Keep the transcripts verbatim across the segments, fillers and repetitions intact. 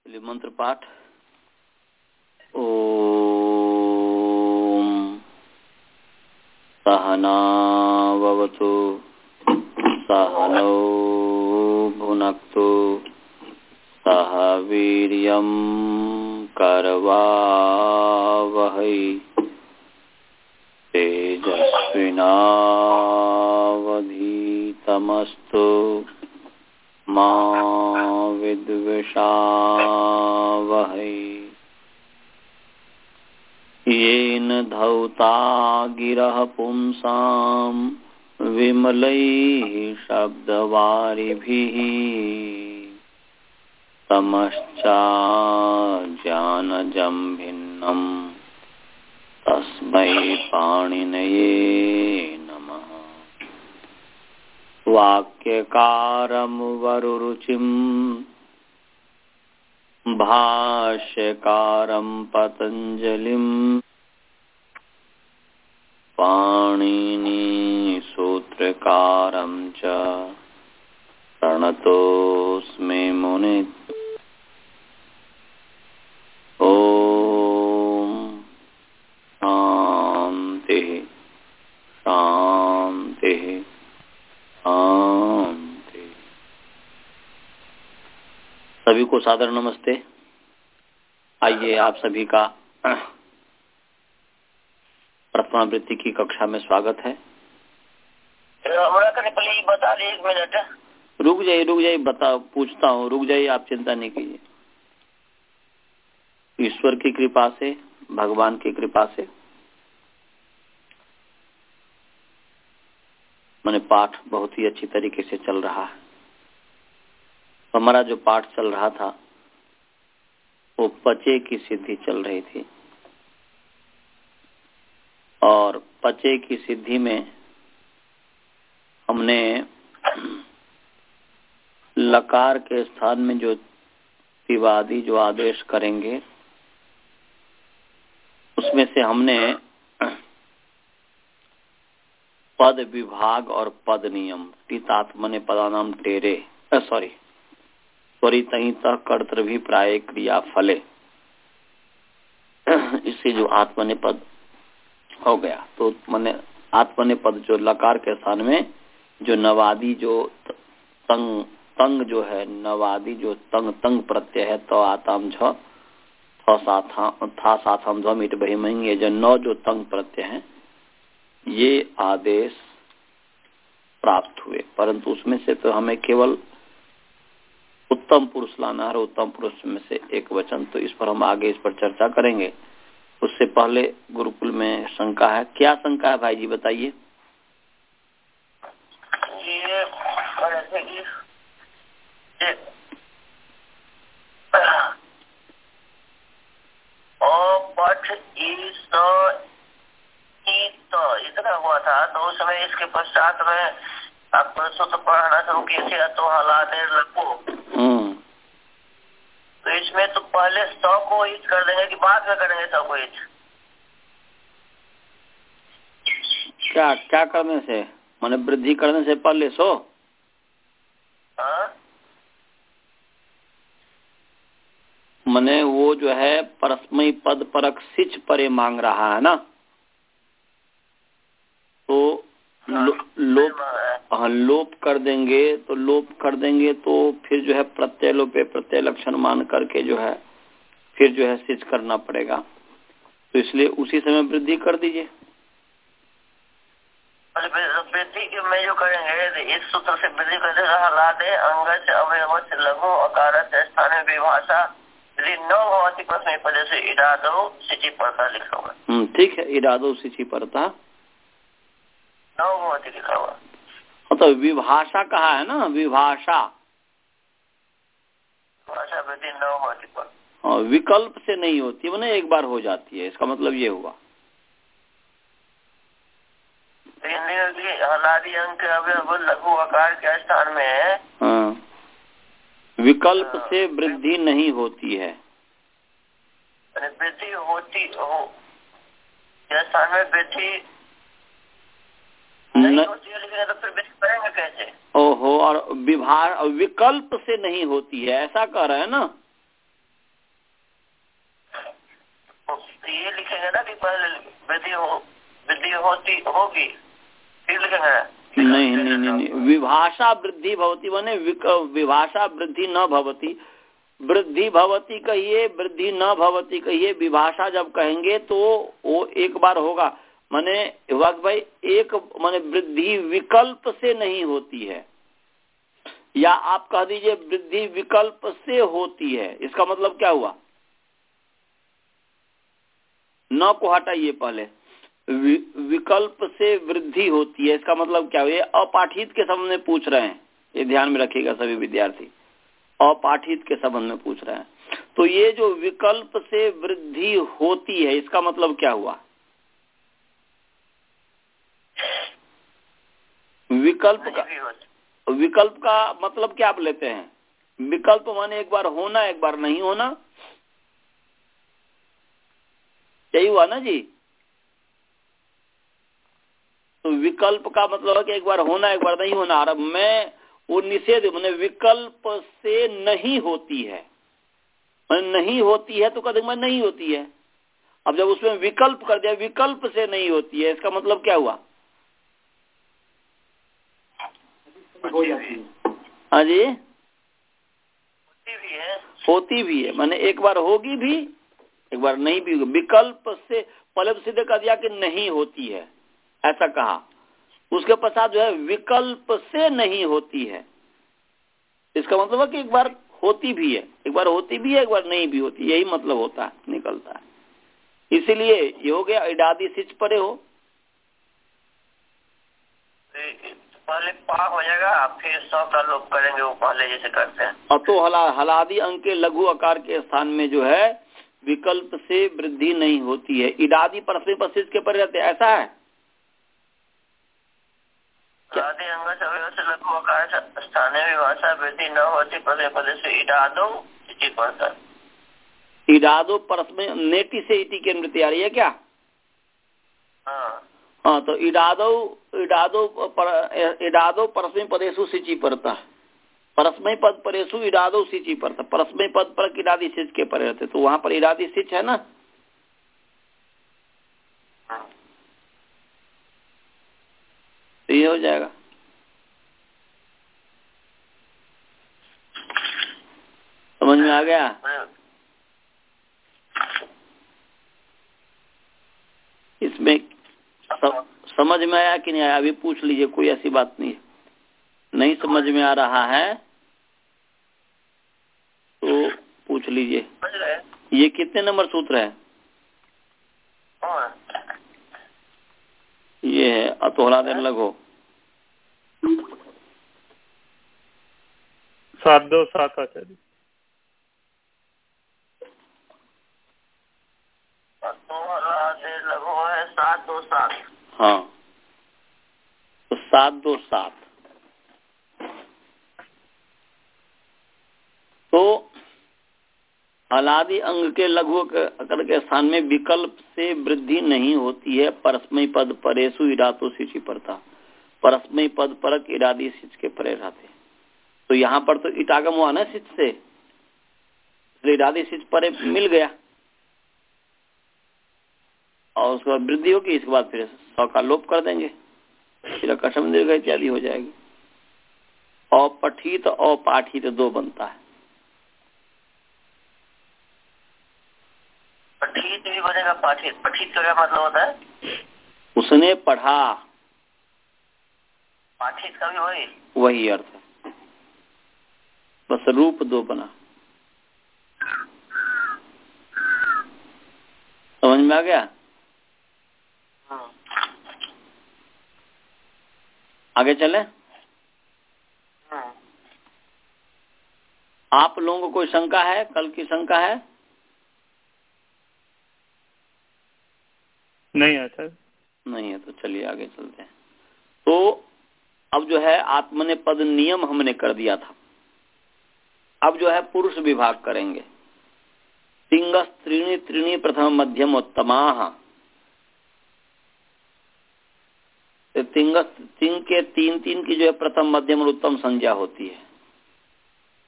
चलिए मंत्र पाठ। ओम सहनाववतु सहनौ भुनक्तु सह वीर्यं करवावहै तेजस्विनावधीतमस्तु मा विद्विषावहै। येन धौता गिरः पुंसां विमलैः शब्दवारिभिः तमश्चाज्ञानजं भिन्नं तस्मै पाणिनये नमः। वाक्यकारं वरुरुचिं भाष्यकारं पतञ्जलिं पाणिनी सूत्रकारं च प्रणतोऽस्मि मुने। ओम शांति शांति शांति। सभी को सादर नमस्ते। आइए आप सभी का प्रथमावृत्ति की कक्षा में स्वागत है। बता दी एक मिनट। रुक जाइए रुक जाइए बता पूछता हूँ। रुक जाइए, आप चिंता नहीं कीजिए। ईश्वर की कृपा से, भगवान की कृपा से मैंने पाठ बहुत ही अच्छी तरीके से चल रहा है। हमारा जो पाठ चल रहा था वो पचे की सिद्धि चल रही थी, और पचे की सिद्धि में हमने लकार के स्थान में जो तिवादी जो आदेश करेंगे उसमें से हमने पद विभाग और पद नियम टीतात्मने पदानाम टेरे सॉरी त्वरित कर्तृभि प्राय क्रिया फले, इससे जो आत्मने पद हो गया। तो मैंने आत्मने पद जो लकार के स्थान में जो नवादी जो तंग तंग जो है नवादी जो तंग तंग प्रत्यय है तो आताम झ था साथम ध्वम इट बहिमंग, ये जो नौ जो तंग प्रत्यय हैं ये आदेश प्राप्त हुए। परंतु उसमें से तो हमें केवल उत्तम पुरुष लाना है, उत्तम पुरुष में से एक वचन। तो इस पर हम आगे इस पर चर्चा करेंगे। उससे पहले गुरुकुल में शंका है। क्या शंका है भाई जी बताइए। ये इतना हुआ था तो उस समय इसके पश्चात में आप सूत्र पढ़ाना शुरू किए तो हालात लगो। तो इसमें तो पहले सौ को ईच कर देंगे कि बाद में करेंगे सौ को ईच? क्या क्या करने से माने वृद्धि करने से पहले सौ? हाँ मने वो जो है परस्मय पद परक सिच परे मांग रहा है ना, तो लो, लोप हाँ लोप कर देंगे। तो लोप कर देंगे तो फिर जो है प्रत्यय लोपे प्रत्यय लक्षण मान करके जो है फिर जो है सिच करना पड़ेगा। तो इसलिए उसी समय वृद्धि कर दीजिए। वृद्धि में जो करेंगे इस सूत्र से वृद्धि कर हालात अंग से अवयव से लघु अकार से स्थानीय विभाषा नौ भौतिक प्रश्न पदे से इरादो सिचि पड़ता लिखा हुआ। ठीक है, इरादो सिचि पड़ता नौ भौतिक लिखा हुआ। तो विभाषा कहा है ना, विभाषा भाषा वृद्धि नौ भौतिक पर और विकल्प से नहीं होती, मैंने एक बार हो जाती है। इसका मतलब ये हुआ हलादी अंक अवयव लघु आकार के स्थान में हाँ। विकल्प से वृद्धि नहीं होती है। वृद्धि होती हो स्थान में वृद्धि नहीं होती है, लेकिन तो फिर वृद्धि करेंगे कैसे? ओहो, और विभाग विकल्प से नहीं होती है ऐसा कह रहे हैं ना। तो ये लिखेंगे ना कि पहले वृद्धि हो वृद्धि होती होगी, फिर लिखेंगे? नहीं नहीं नहीं नहीं, विभाषा वृद्धि भवती बने विभाषा वृद्धि न भवती, वृद्धि भवती कहिए, वृद्धि न भवती कहिए, विभाषा जब कहेंगे तो वो एक बार होगा। माने भाई एक माने वृद्धि विकल्प से नहीं होती है, या आप कह दीजिए वृद्धि विकल्प से होती है। इसका मतलब क्या हुआ? न को हटाइए, पहले वि, विकल्प से वृद्धि होती है, इसका मतलब क्या हुआ? ये अपाठित के संबंध में पूछ रहे हैं, ये ध्यान में रखिएगा सभी विद्यार्थी, अपाठित के संबंध में पूछ रहे हैं। तो ये जो विकल्प से वृद्धि होती है, इसका मतलब क्या हुआ? विकल्प का विकल्प का मतलब क्या आप लेते हैं? विकल्प माने एक बार होना एक बार नहीं होना, यही हुआ ना जी। तो विकल्प का मतलब है कि एक बार होना एक बार नहीं होना। और मैं वो निषेध मैंने विकल्प से नहीं होती है, मैंने नहीं होती है तो कहते मैं नहीं होती है। अब जब उसमें विकल्प कर दिया विकल्प से नहीं होती है, इसका मतलब क्या हुआ? हाँ जी, होती भी है, होती भी है, माने एक बार होगी भी एक बार नहीं भी होगी। विकल्प से पहले तो सीधे कह दिया कि नहीं होती है, ऐसा कहा। उसके पश्चात जो है विकल्प से नहीं होती है, इसका मतलब है कि एक बार होती भी है एक बार होती भी है एक बार नहीं भी होती, यही मतलब होता है, निकलता है। इसीलिए ये हो गया इडादी सिच परे हो, पहले पा हो जाएगा फिर सौ का लोप करेंगे, वो पहले जैसे करते हैं। अब तो हला हलादी अंक के लघु आकार के स्थान में जो है विकल्प से वृद्धि नहीं होती है, इडादी परस्मै पद सिच के परे रहते, ऐसा है। आदि अंग से लघु आकार स्थानीय विभाषा वृद्धि न होती परस्मै पद से इडादो सिचि पड़ता। इडादो परस्मै नेटी से इति की अनुवृत्ति आ रही है क्या? हाँ हाँ, तो इडादो इडादो पर, इडादो परस्मै पदेषु सिचि पड़ता, परस्मै पद परेषु इडादो सिचि पड़ता, परस्मै पद पर इडादी सिच के परे रहते, तो वहां पर इडादी सिच है ना। तो ये हो जाएगा। समझ में आ गया? इसमें सब समझ में आया कि नहीं आया? अभी पूछ लीजिए, कोई ऐसी बात नहीं है। नहीं समझ में आ रहा है तो पूछ लीजिए। ये कितने नंबर सूत्र है? ये है अतोहला देर लगो सात दो सात आचार्य। लगो है सात दो सात। हाँ, तो सात दो सात। तो हलादि अंग के लघु अकर के स्थान में विकल्प से वृद्धि नहीं होती है, परस्मै पद परेषु इडातो सिचि पड़ता, परस्मै पद परक इडादी सिच के परे रहते। तो यहाँ पर तो इटागम हुआ ना सिच से, तो इडादी सिच परे मिल गया और उसके बाद वृद्धि होगी, इसके बाद फिर सौ का लोप कर देंगे, फिर कसम दीर्घ इत्यादि हो जाएगी। अपठित अपाठित दो बनता है। पठित भी बनेगा पाठित। पठित का क्या मतलब होता है? उसने पढ़ा। पाठित का भी वही वही अर्थ है, बस रूप दो बना। समझ में आ गया? आगे चले। आप लोगों को कोई शंका है? कल की शंका है? नहीं है सर। नहीं है तो चलिए आगे चलते हैं। तो अब जो है आत्मने पद नियम हमने कर दिया था, अब जो है पुरुष विभाग करेंगे। तिंगस त्रीणी त्रीणी प्रथम मध्यम उत्तमाः। तिंगस तिंग के तीन तीन की जो है प्रथम मध्यम और उत्तम संज्ञा होती है।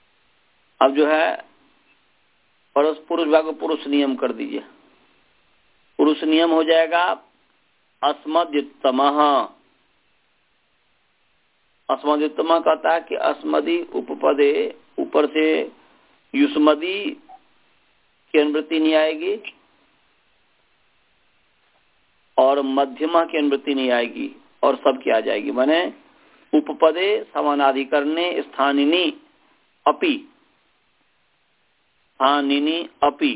अब जो है पुरुष विभाग को पुरुष नियम कर दीजिए। पुरुष नियम हो जाएगा अस्मद्युत्तमः। अस्मद्युत्तमः कहता है कि अस्मदि उपपदे, ऊपर से युष्मदी की अनुवृत्ति नहीं आएगी और मध्यमा की अनुवृत्ति नहीं आएगी और सब की आ जाएगी। माने उपपदे समानाधिकरणे स्थानिनी अपि, स्थानिनी अपि,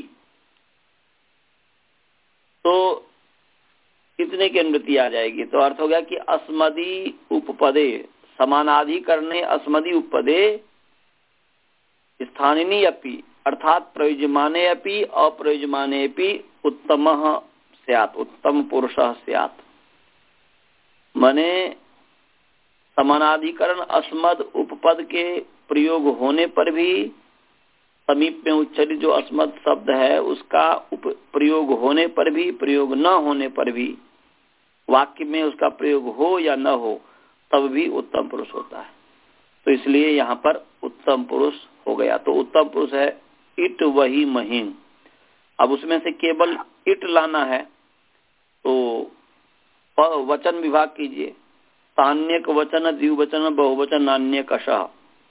तो इतने की अनुवृत्ति आ जाएगी। तो अर्थ हो गया कि अस्मदी उपपदे समानाधिकरणे अस्मदी उपपदे स्थानिनी अपि, अर्थात प्रयुज्यमाने अपि अप्रयुज्यमाने अपि उत्तमः स्यात्, उत्तम पुरुषः स्यात्। माने समानाधिकरण अस्मद उपपद के प्रयोग होने पर भी, समीप में उच्चरित जो अस्मद शब्द है उसका उप प्रयोग होने पर भी, प्रयोग न होने पर भी, वाक्य में उसका प्रयोग हो या न हो तब भी उत्तम पुरुष होता है। तो इसलिए यहाँ पर उत्तम पुरुष हो गया। तो उत्तम पुरुष है इट वही महीन। अब उसमें से केवल इट लाना है तो वचन विभाग कीजिए। तान्यक वचन, द्विवचन, बहुवचन, नान्य कशः।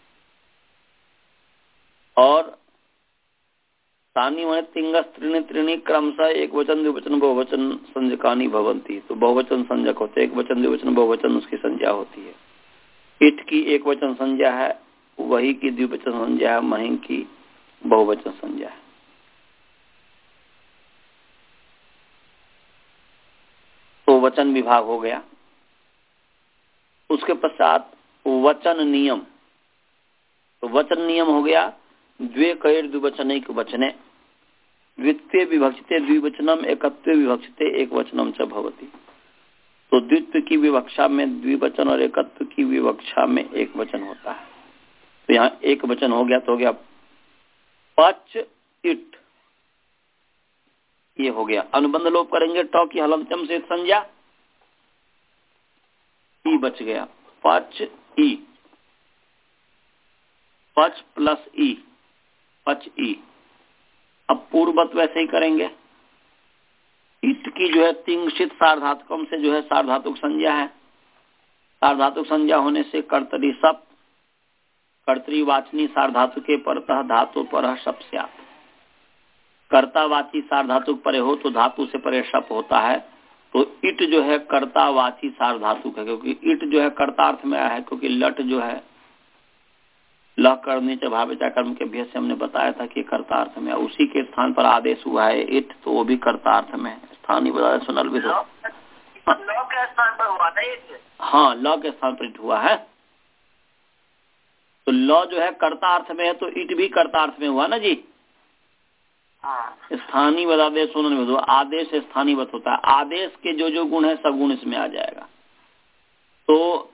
और तानी माने तिंगस त्रीणि त्रीणि क्रमशः एक वचन द्विवचन बहुवचन संज्ञकानि भवन्ति। तो बहुवचन संज्ञक होते हैं, एक वचन द्विवचन बहुवचन उसकी संज्ञा होती है। इट की एक वचन संज्ञा है, वही की द्विवचन संज्ञा है, महिं की बहुवचन संज्ञा है। तो वचन विभाग हो गया। उसके पश्चात वचन नियम। तो वचन नियम हो गया द्वे कैर द्विवचनैक वचने द्वित्वे विभक्षिते द्विवचनम एकत्वे विभक्षिते एक वचनम च भवति। तो द्वित्व की विवक्षा में द्विवचन और एकत्व की विवक्षा में एक वचन होता है। तो यहाँ एक वचन हो गया तो हो गया पच इट, ये हो गया। अनुबंध लोप करेंगे टॉ की हलंत्यम से संज्ञा, ई बच गया, पच ई, पच प्लस ई, पच ई। अब पूर्ववत वैसे ही करेंगे। इट की जो है तिंगशित सार्वधातुकम से जो है सार्वधातुक संज्ञा है। सार्वधातुक संज्ञा होने से कर्तरी सप, कर्तृवाचनी सार्वधातु के परतः धातु पर सप स्यात्। कर्तावाची सार्वधातुक परे हो तो धातु से परे सप होता है। तो इट जो है कर्तावाची सार्वधातुक है, क्योंकि इट जो है कर्तार्थ में आया है, क्योंकि लट जो है ल करने च भाविता कर्म के भेद से हमने बताया था कि कर्तार्थ में, उसी के स्थान पर आदेश हुआ है इट, तो वो भी कर्तार्थ में स्थानीय बता सुनल भी तो ल के स्थान पर हुआ नहीं। हाँ, ल के स्थान पर इट हुआ है। तो ल जो है कर्तार्थ में है तो इट भी कर्तार्थ में हुआ ना जी। स्थानीय बदादेश सुनन में, आदेश स्थानीय होता है। आदेश के जो जो गुण है सब गुण इसमें आ जाएगा। तो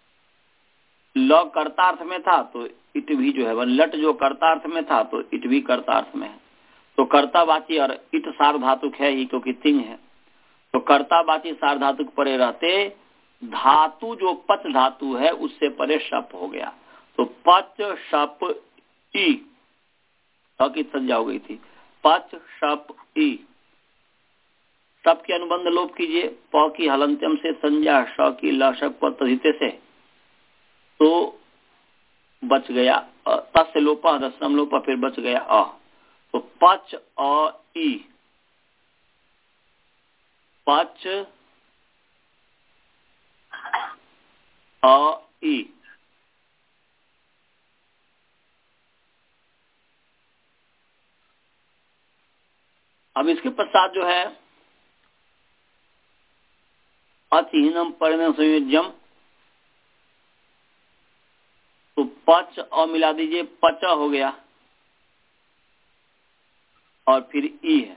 ल कर्तार्थ में था तो इट भी जो है, लट जो कर्तार्थ में था तो इट भी कर्तार्थ में है। तो कर्तावाची और इट सार्वधातुक है ही, क्योंकि तिंग है। तो कर्तावाची सार्वधातुक परे रहते धातु जो पच धातु है उससे परे शप हो गया। तो पच शप ई की संज्ञा हो गई थी, पच शप ई। शप के अनुबंध लोप कीजिए। प की हलंत्यम से संज्ञा, श की लशक पर तधिते से, तो बच गया तस् से लोपा, दशम लोपा, फिर बच गया अ। तो पच अ ई, पच अ ई। अब इसके पश्चात जो है अचिह्नम परिणय संयोज्यम, तो पच अ मिला दीजिए, पच हो गया और फिर ई है,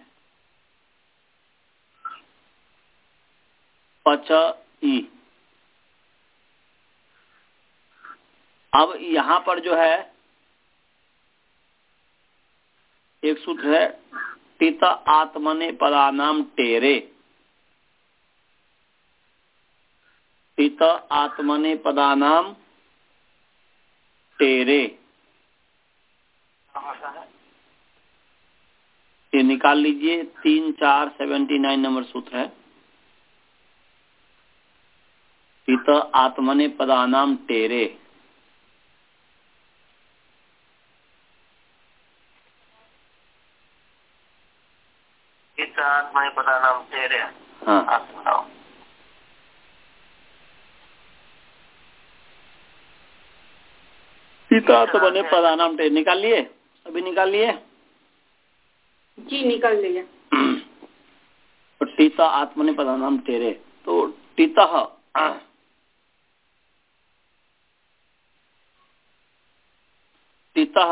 पच ई। अब यहाँ पर जो है एक सूत्र है टित आत्मने पदानाम टेरे। टित आत्मने पदानाम टेरे, ये निकाल लीजिए, तीन चार सेवेंटी नाइन नंबर सूत्र है। इत आत्मने पदानाम टेरे। इत आत्मने पदानाम टेरे। हाँ, सीता तो बने पदानाम टेरे। निकाल लिए? अभी निकाल लिए? जी निकाल लिया। तो टीता आत्मने पदानाम टेरे, तो टीता टीता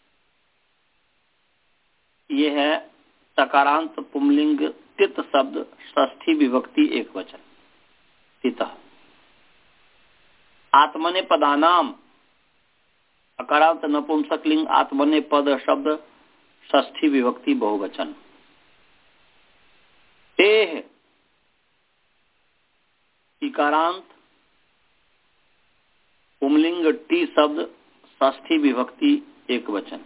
ये है तकारांत पुंलिंग तित शब्द षष्ठी विभक्ति एक वचन। टीता आत्मने पदानाम अकारांत नपुंसकलिंग आत्मने पद शब्द षष्ठी विभक्ति बहुवचन। टेह इकारांत पुंलिंग टी शब्द षष्ठी विभक्ति एक वचन।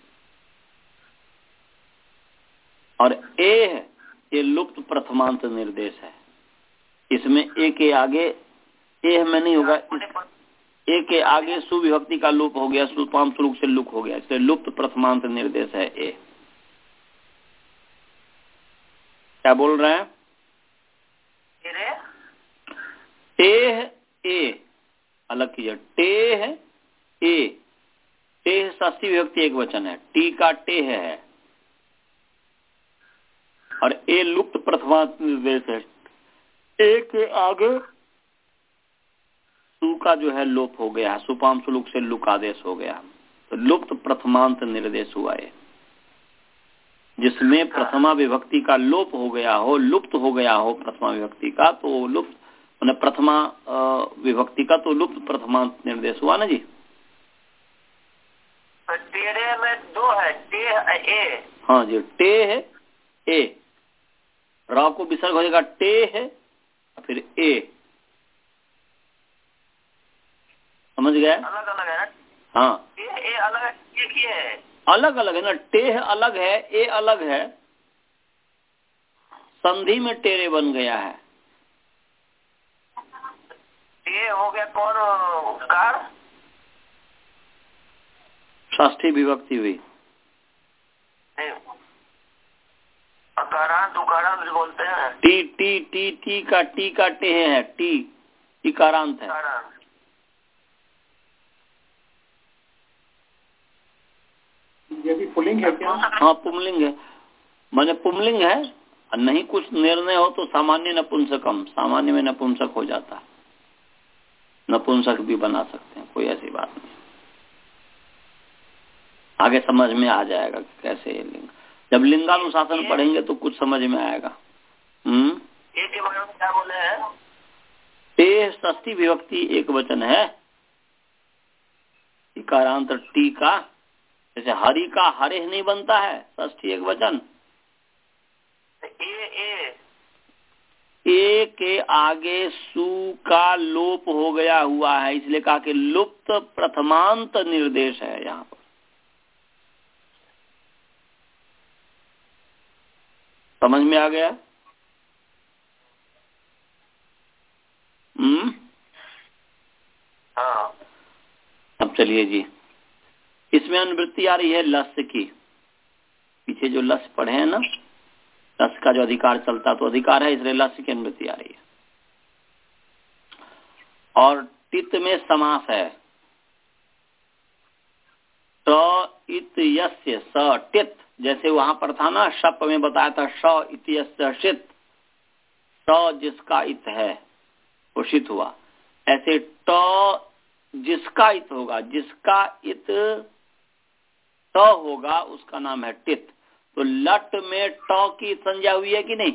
और एह ये लुप्त प्रथमांत निर्देश है। इसमें ए के आगे एह में नहीं होगा, ए के आगे सुविभक्ति का लुप हो गया, सुपाम शुरू से लुक हो गया, इसलिए लुप्त प्रथमांत निर्देश है ए। क्या बोल रहे हैं? टेह ए अलग कीजिए, टेह ए, टेह षष्ठी विभक्ति एक वचन है, टी का टेह है और ए लुप्त प्रथमांत निर्देश है। ए के आगे सु का जो है लोप हो गया, सुपाम सुलुक से लुक आदेश हो गया, तो लुप्त प्रथमांत निर्देश हुआ है। जिसमें प्रथमा विभक्ति का लोप हो गया हो, लुप्त हो गया हो प्रथमा विभक्ति का, तो लुप्त मैंने प्रथमा विभक्ति का तो लुप्त प्रथमांत निर्देश हुआ ना जी। टेरे में दो है, टेह ए। हाँ जी, टेह ए, र को विसर्ग हो जाएगा टेह फिर ए। समझ गए? अलग अलग है ना? हाँ, टेह ए अलग है, एक ही है। अलग अलग है ना, टेह अलग है, ए अलग है, संधि में टेरे बन गया है। टे हो गया कौन कार? षष्ठी विभक्ति हुई। अकारांत उकारांत बोलते हैं। टी टी टी टी का टी का टे है, टी इकारांत है। ये भी पुल्लिंग है क्या? हाँ पुंलिंग है, माने पुंलिंग है। नहीं कुछ निर्णय हो तो सामान्य नपुंसकम, सामान्य में नपुंसक हो जाता है, नपुंसक भी बना सकते हैं, कोई ऐसी बात नहीं। आगे समझ में आ जाएगा कि कैसे ये लिंग, जब लिंगानुशासन पढ़ेंगे तो कुछ समझ में आएगा। हम्म क्या बोले हैं? टे षष्ठी विभक्ति एक वचन है, इकारांत टी का, जैसे हरि का हरे नहीं बनता है, षष्ठी एक वचन। ए ए ए के आगे सु का लोप हो गया हुआ है, इसलिए कहा कि लुप्त प्रथमांत निर्देश है यहाँ पर। समझ में आ गया? हम्म हाँ। अब चलिए जी, इसमें अनुवृत्ति आ रही है लस्य की। पीछे जो लस्य पढ़े हैं ना, लस्य का जो अधिकार चलता तो अधिकार है, इसलिए लस्य की अनुवृत्ति आ रही है। और टित में समास है, स इत यस्य स टित, जैसे वहां पर था ना शप में बताया था, स इत यस्य षित, स जिसका इत है वो षित हुआ। ऐसे ट जिसका इत होगा, जिसका इत ट होगा उसका नाम है टित। तो लट में ट की संज्ञा हुई है कि नहीं?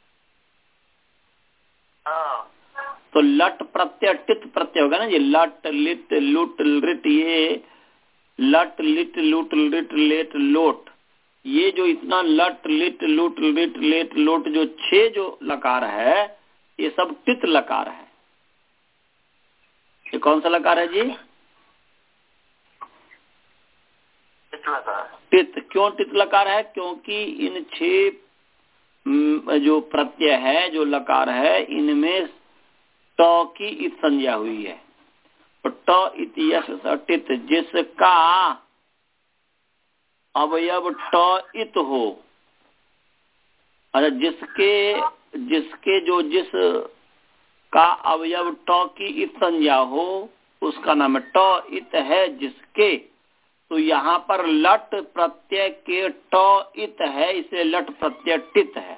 हाँ। तो लट प्रत्यय टित प्रत्यय होगा ना जी। लट लिट लुट लिट, ये लट लिट लुट लिट लेट लोट, ये जो इतना लट लिट लुट लिट लेट लोट जो छह जो लकार है, ये सब टित लकार है। ये कौन सा लकार है जी? टित लकार। टित, क्यों टित लकार है? क्योंकि इन छह जो प्रत्यय है, जो लकार है, इनमें ट की इत संज्ञा हुई है। तो ट इति यश टित, जिसका अवयव ट इत हो, अरे जिसके जिसके जो जिस का अवयव ट की इत संज्ञा हो, उसका नाम है ट इत है जिसके। तो यहाँ पर लट प्रत्यय के ट इत है, इसलिए लट प्रत्यय टित है।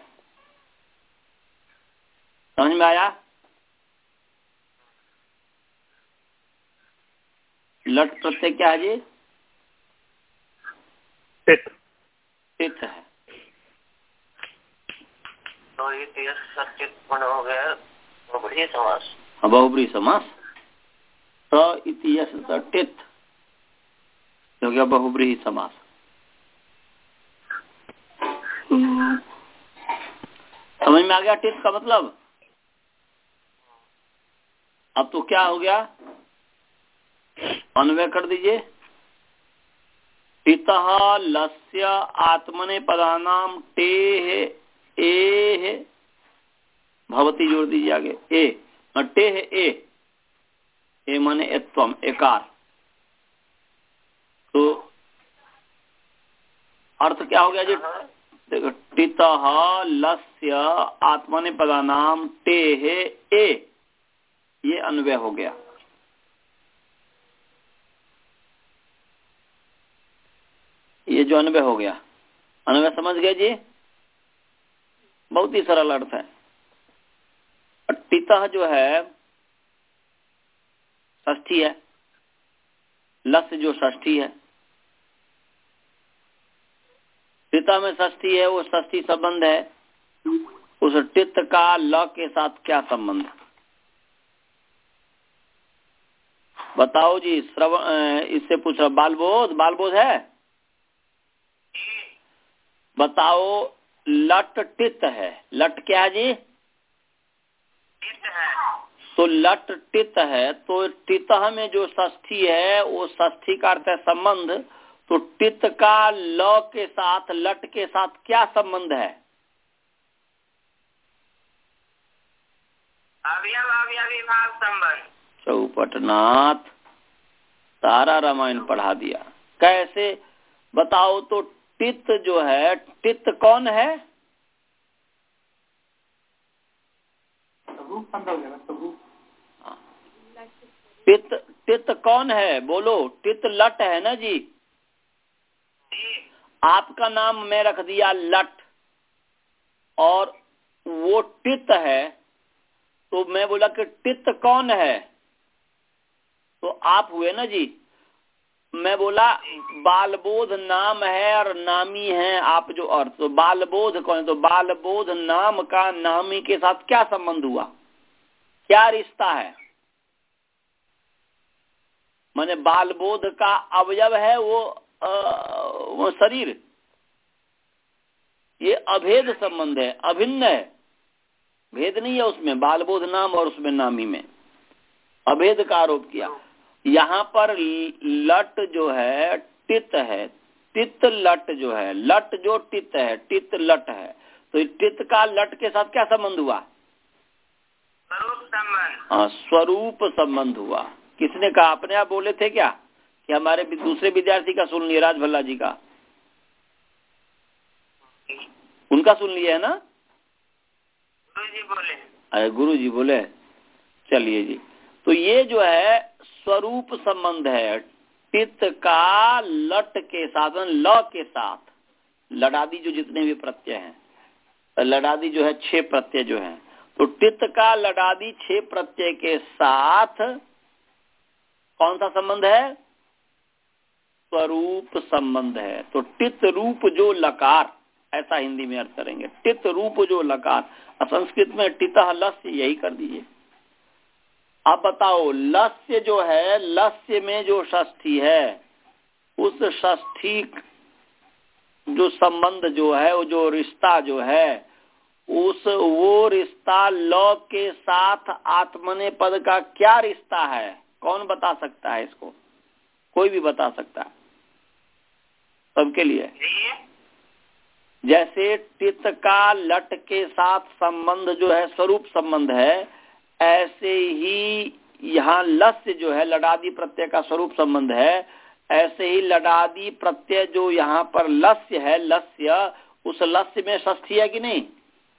समझ में आया? लट प्रत्यय क्या है जी? टित टित है। तो ये टित हो गया बहुब्रीहि समास। बहुब्रीहि समास। ट इति यश टित हो गया बहुब्रीहि समास। समझ में आ गया टित का मतलब? अब तो क्या हो गया? अन्वय कर दीजिए। टितः लस्य आत्मने पदानाम टेह एह भवती जोड़ दीजिए आगे ए, टेह ए, ए माने एत्वम, एकार। तो अर्थ क्या हो गया जी? देखो, टितः लस्य आत्मने पदानाम टेह ए, ये अन्वय हो गया। ये जो अन्वय हो गया, अन्वय समझ गए जी? बहुत ही सरल अर्थ है। टितः जो है षष्ठी है, लस्य जो षष्ठी है, टिता में षष्ठी है, वो षष्ठी संबंध है। उस टित का ल के साथ क्या संबंध? बताओ जी। श्रवण, इससे पूछ रहा, बालबोध, बालबोध है? बताओ, लट टित है, लट क्या है जी? टित है। तो लट टित है, तो टितः में जो षष्ठी है, वो षष्ठी का अर्थ है संबंध। तो टित का ल के साथ, लट के साथ क्या संबंध है? अवयव अवयवी भाव संबंध। चौपटनाथ सारा रामायण पढ़ा दिया। कैसे बताओ? तो टित जो है, टित कौन है? टित टित कौन है? बोलो। टित लट है ना जी? आपका नाम मैं रख दिया लट, और वो टित है, तो मैं बोला कि टित कौन है? तो आप हुए ना जी। मैं बोला बालबोध नाम है और नामी है आप जो अर्थ। तो बालबोध कौन है? तो बालबोध नाम का नामी के साथ क्या संबंध हुआ? क्या रिश्ता है? माने बालबोध का अवयव है वो, आ, वो शरीर, ये अभेद संबंध है, अभिन्न है, भेद नहीं है उसमें। बालबोध नाम और उसमें नामी में अभेद का आरोप किया। यहाँ पर लट जो है टित है, टित लट जो है, लट जो टित है, टित लट है। तो टित का लट के साथ क्या संबंध हुआ? स्वरूप संबंध। हाँ, स्वरूप संबंध हुआ। किसने कहा? अपने आप बोले थे क्या कि हमारे दूसरे विद्यार्थी का सुन लिए, राज भल्ला जी का? उनका सुन लिया है ना? गुरु जी बोले। अरे गुरु जी बोले। चलिए जी। तो ये जो है स्वरूप संबंध है, टित का लट के साथ, ल के साथ। लडादी जो जितने भी प्रत्यय हैं, लडादी जो है छह प्रत्यय जो हैं, तो टित का लडादी छह प्रत्यय के साथ कौन सा संबंध है? स्वरूप संबंध है। तो टित रूप जो लकार, ऐसा हिंदी में अर्थ करेंगे। टित रूप जो लकार, संस्कृत में टितः लस्य, यही कर दीजिए। अब बताओ, लस्य जो है, लस्य में जो षष्ठी है, उस षष्ठी जो संबंध जो है, वो जो रिश्ता जो है, उस वो रिश्ता ल के साथ आत्मने पद का क्या रिश्ता है? कौन बता सकता है इसको? कोई भी बता सकता है। सबके लिए। जैसे टित का लट के साथ संबंध जो है स्वरूप संबंध है, ऐसे ही यहाँ लस्य जो है लडादि प्रत्यय का स्वरूप संबंध है, ऐसे ही लडादि प्रत्यय जो यहाँ पर लस्य है, लस्य, उस लस्य में षष्ठी है कि नहीं?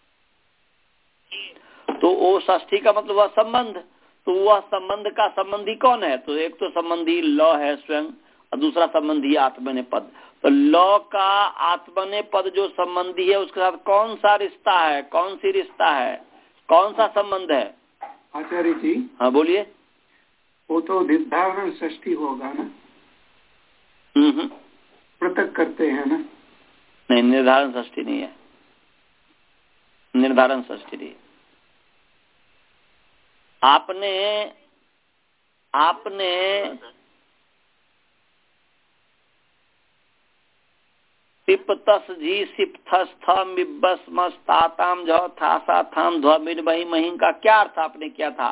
तो वो षष्ठी का मतलब वह संबंध, तो वह संबंध का संबंधी कौन है? तो एक तो संबंधी ल है स्वयं और दूसरा संबंधी आत्मनेपद। तो ल का आत्मनेपद जो संबंधी है उसके साथ कौन सा रिश्ता है, कौन सी रिश्ता है, कौन सा संबंध है? आचार्य जी, हाँ बोलिए। वो तो निर्धारण षष्ठी होगा ना, हम्म पृथक करते हैं ना? नहीं, निर्धारण षष्ठी नहीं है, निर्धारण षष्ठी नहीं। आपने आपने सिपतस जी सिपथस्थम बिब्बस्मस ताताम झ थासा थाम ध्वमिर बही महिं का क्या अर्थ आपने किया था?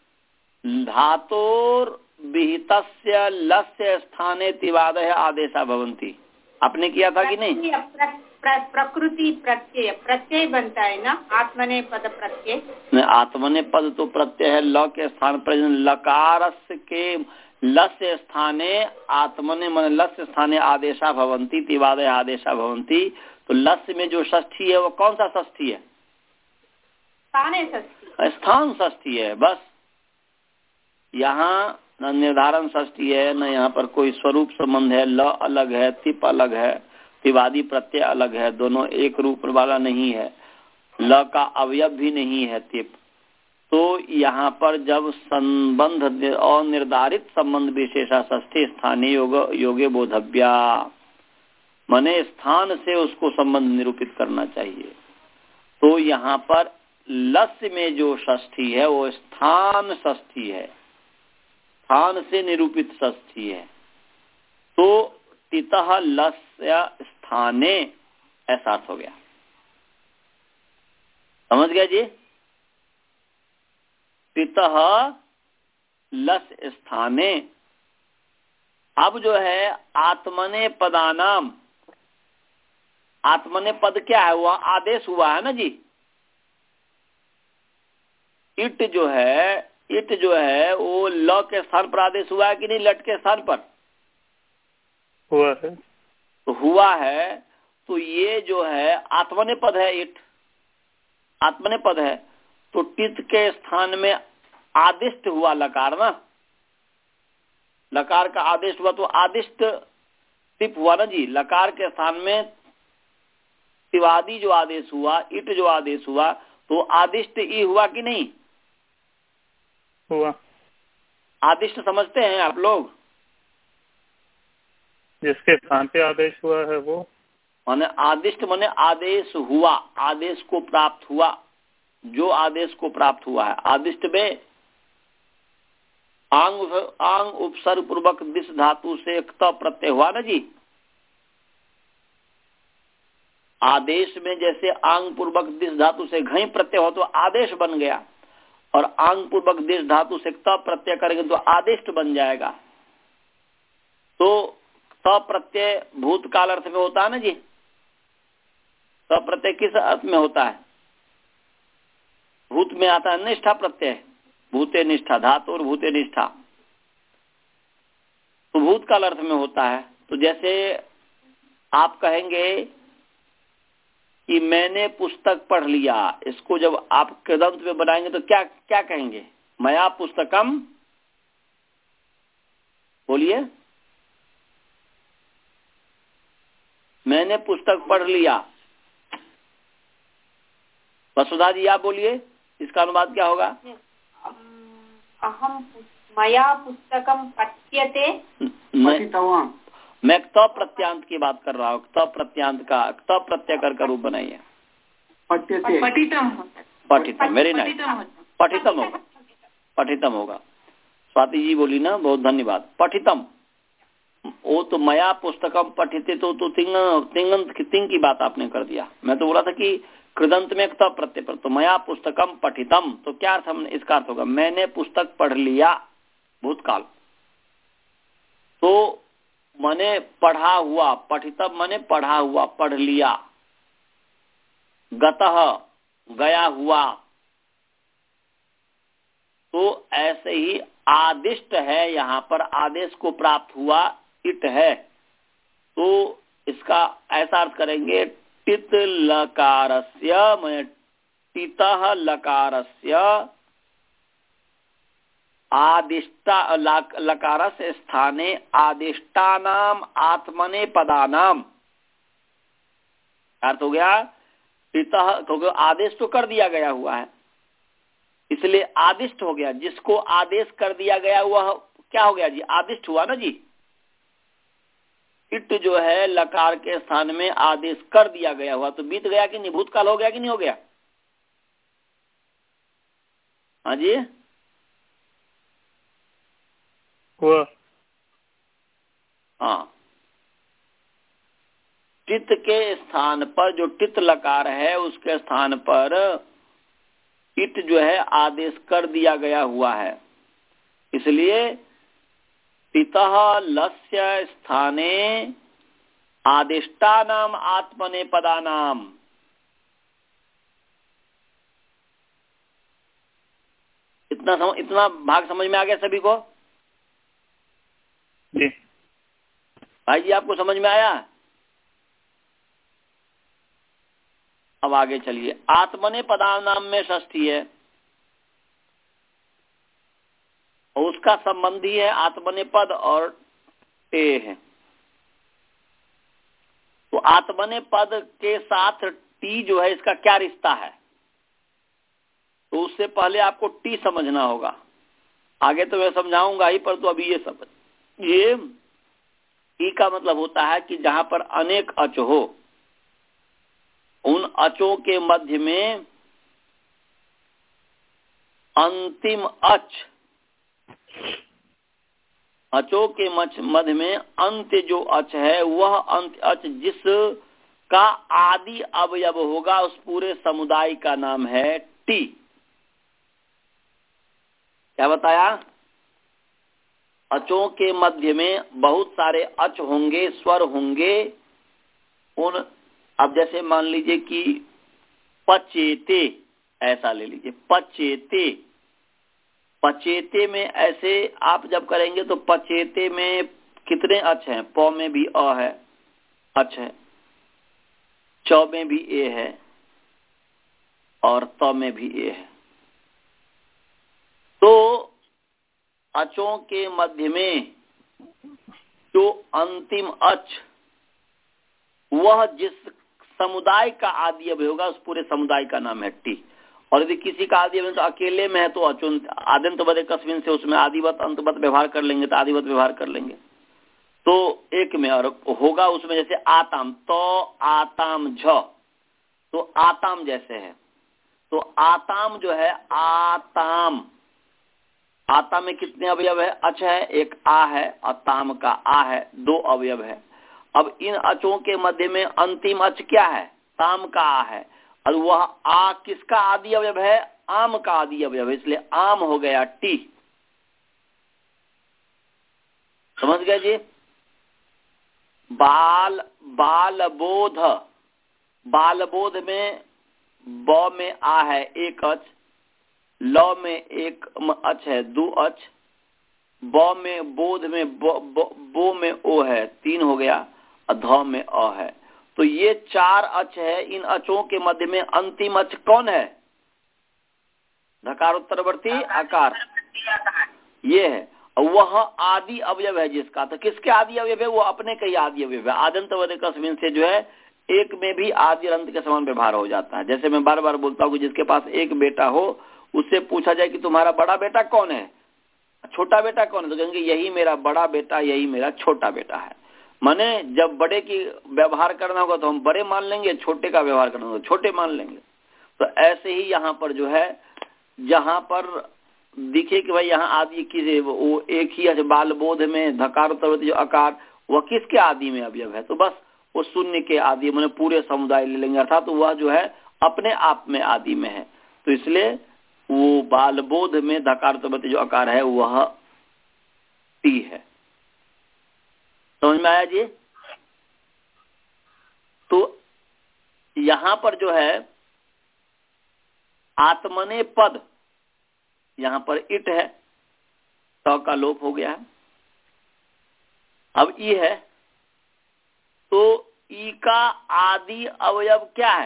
धातोर विहितस्य लस्य स्थाने तिवादय आदेशा भवन्ति, आपने किया था कि नहीं? प्र, प्र, प्रकृति प्रत्यय प्रत्यय बनता है ना, आत्मने पद प्रत्यय। नहीं, आत्मने पद तो प्रत्यय है, ल के स्थान पर लकारस्य के लस्य स्थाने आत्मने मन लस्य स्थाने आदेशा भवन्ति तिवादय आदेशा भवन्ति। तो लस्य में जो षष्ठी है वो कौन सा षष्ठी है? स्थाने षष्ठी, स्थान षष्ठी है बस। यहाँ न निर्धारण षष्ठी है, न यहाँ पर कोई स्वरूप संबंध है, ल अलग है, तिप अलग है, तिवादी प्रत्यय अलग है, दोनों एक रूप वाला नहीं है, ल का अवयव भी नहीं है तिप। तो यहाँ पर जब संबंध अनिर्धारित संबंध विशेषा षष्ठी स्थानीय योग योगे बोधव्या, माने स्थान से उसको संबंध निरूपित करना चाहिए। तो यहाँ पर लस्य में जो षष्ठी है वो स्थान षष्ठी है, स्थान से निरूपित षष्ठी है। तो तितः लस्य स्थाने, ऐसा अर्थ हो गया। समझ गया जी? तितः लस्य स्थाने। अब जो है आत्मने पदानाम, आत्मने पद क्या है? वह आदेश हुआ है ना जी। इट जो है, इट जो है वो ल के स्थान पर आदेश हुआ है कि नहीं? लट के स्थान पर हुआ है, तो हुआ है। तो ये जो है आत्मने पद है, इट आत्मने पद है, तो टित के स्थान में आदिष्ट हुआ लकार ना, लकार का आदेश हुआ तो आदिष्ट टिप हुआ ना जी। लकार के स्थान में तिवादी जो आदेश हुआ, इट जो आदेश हुआ, तो आदिष्ट ई हुआ कि नहीं? हुआ। आदिष्ट समझते हैं आप लोग? जिसके स्थान पे आदेश हुआ है वो माने आदिष्ट माने आदेश हुआ, आदेश को प्राप्त हुआ, जो आदेश को प्राप्त हुआ है। आदिष्ट में आंग आंग उपसर्ग पूर्वक दिस धातु से क्त प्रत्यय हुआ ना जी। आदेश में जैसे आंग पूर्वक दिस धातु से घई प्रत्यय हो तो आदेश बन गया, और आंग पूर्वक दिस धातु से क्त प्रत्यय करेंगे तो आदिष्ट बन जाएगा। तो क्त प्रत्यय भूतकाल अर्थ में होता है ना जी। क्त प्रत्यय किस अर्थ में होता है? भूत में आता है निष्ठा प्रत्यय, भूते निष्ठा, धातु और भूते निष्ठा, तो भूतकाल अर्थ में होता है। तो जैसे आप कहेंगे कि मैंने पुस्तक पढ़ लिया, इसको जब आप कृदंत में बनाएंगे तो क्या क्या कहेंगे? मया पुस्तकम, बोलिए, मैंने पुस्तक पढ़ लिया। वसुधा जी आप बोलिए, इसका अनुवाद क्या होगा? अहम मया पुस्तकम पठ्यते। मैं मैं क्त प्रत्यांत की बात कर रहा हूँ, क्त प्रत्यांत का क्त प्रत्यय कर रूप बनाइए। पठितम पठितम, वेरी नाइस, पठितम होगा, पठितम होगा। स्वाति जी बोली ना, बहुत धन्यवाद। पठितम, वो तो मया पुस्तकम पठिते, तो, तो तिंग तिंगंत तिंग की बात आपने कर दिया। मैं तो बोला था कि कृदंत में क्त प्रत्यय पर, तो मया पुस्तकम पठितम, तो क्या अर्थ हमने इसका अर्थ होगा? मैंने पुस्तक पढ़ लिया, भूतकाल। तो मने पढ़ा हुआ, पठितम मने पढ़ा हुआ, पढ़ लिया, गतः गया हुआ। तो ऐसे ही आदिष्ट है, यहाँ पर आदेश को प्राप्त हुआ, इट है। तो इसका ऐसा अर्थ करेंगे, टित लकारस्य मैं टितः लकारस्य आदिष्टा लकारस्य स्थाने आदिष्टानाम आत्मने पदानाम। अर्थ हो गया टितः, क्योंकि आदेश तो कर दिया गया हुआ है, इसलिए आदिष्ट हो गया। जिसको आदेश कर दिया गया वह क्या हो गया जी? आदिष्ट हुआ ना जी। इट जो है लकार के स्थान में आदेश कर दिया गया हुआ, तो बीत गया कि नहीं? भूतकाल हो गया कि नहीं हो गया? हाँ जी, हुआ। हाँ, टित के स्थान पर जो टित लकार है उसके स्थान पर इट जो है आदेश कर दिया गया हुआ है, इसलिए टितः लस्य स्थाने आदिष्टानाम आत्मने पदानाम। इतना सम, इतना भाग समझ में आ गया सभी को? जी भाई जी आपको समझ में आया? अब आगे चलिए। आत्मने पदानाम में षष्ठी है और उसका संबंधी है आत्मने पद और टे है। तो आत्मने पद के साथ टी जो है इसका क्या रिश्ता है? तो उससे पहले आपको टी समझना होगा। आगे तो मैं समझाऊंगा ही, पर तो अभी ये समझ, ये टी का मतलब होता है कि जहां पर अनेक अच हो, उन अचों के मध्य में अंतिम अच, अचों के मध्य में अंत्य जो अच है वह अंत्य अच जिस का आदि अवयव होगा उस पूरे समुदाय का नाम है टी। क्या बताया? अचों के मध्य में बहुत सारे अच होंगे, स्वर होंगे। उन अब जैसे मान लीजिए कि पचेते, ऐसा ले लीजिए, पचेते, पचेते में ऐसे आप जब करेंगे तो पचेते में कितने अच हैं? प में भी अ है, अच है, च में भी ए है और त में भी ए है। तो अचों के मध्य में जो अंतिम अच वह जिस समुदाय का आदि अवयव होगा उस पूरे समुदाय का नाम है टी। और यदि किसी का आदि अवयव तो अकेले में है तो अचुंत आदिंत बदे कस्मिन से उसमें आदिवत अंतवत व्यवहार कर लेंगे, तो आदिवत व्यवहार कर लेंगे। तो एक में और होगा उसमें जैसे आताम, तो आताम झ, तो आताम जैसे है। तो आताम जो है आताम, आता में कितने अवयव है? अच है, एक आ है और ताम का आ है, दो अवयव है। अब इन अचों के मध्य में अंतिम अच क्या है? ताम का आ है, और वह आ किसका आदि अवयव है? आम का आदि अवयव है, इसलिए आम हो गया टी। समझ गए जी? बाल, बाल बोध, बाल बोध में ब में आ है एक अच, ल में एक अच है दो अच, ब में बोध में ब, ब, बो में ओ है तीन हो गया, और ध में अ है। तो ये चार अच है। इन अचों के मध्य में अंतिम अच कौन है? धकारोत्तरवर्ती आकार, ये है। और वह आदि अवयव है जिसका, तो किसके आदि अवयव है? वो अपने कई आदि अवयव है। आदंत कस्मिन से जो है एक में भी आदि और अंत के समान व्यवहार हो जाता है। जैसे मैं बार बार बोलता हूँ कि जिसके पास एक बेटा हो उससे पूछा जाए कि तुम्हारा बड़ा बेटा कौन है, छोटा बेटा कौन है, तो कहेंगे यही मेरा बड़ा बेटा, यही मेरा छोटा बेटा है। माने जब बड़े की व्यवहार करना होगा तो हम बड़े मान लेंगे, छोटे का व्यवहार करना होगा तो छोटे मान लेंगे। तो ऐसे ही यहाँ पर जो है, जहाँ पर दिखे कि भाई यहाँ आदि की वो एक ही है, बाल बोध में धकार जो आकार वह किसके आदि में अवयव है, तो बस वो शून्य के आदि मैंने पूरे समुदाय ले लेंगे, अर्थात तो वह जो है अपने आप में आदि में है। तो इसलिए वो बाल बोध में धकार जो आकार है वह टी है। समझ में आया जी? तो यहां पर जो है आत्मने पद, यहां पर इट है, त का लोप हो गया है, अब ई है, तो ई का आदि अवयव क्या है?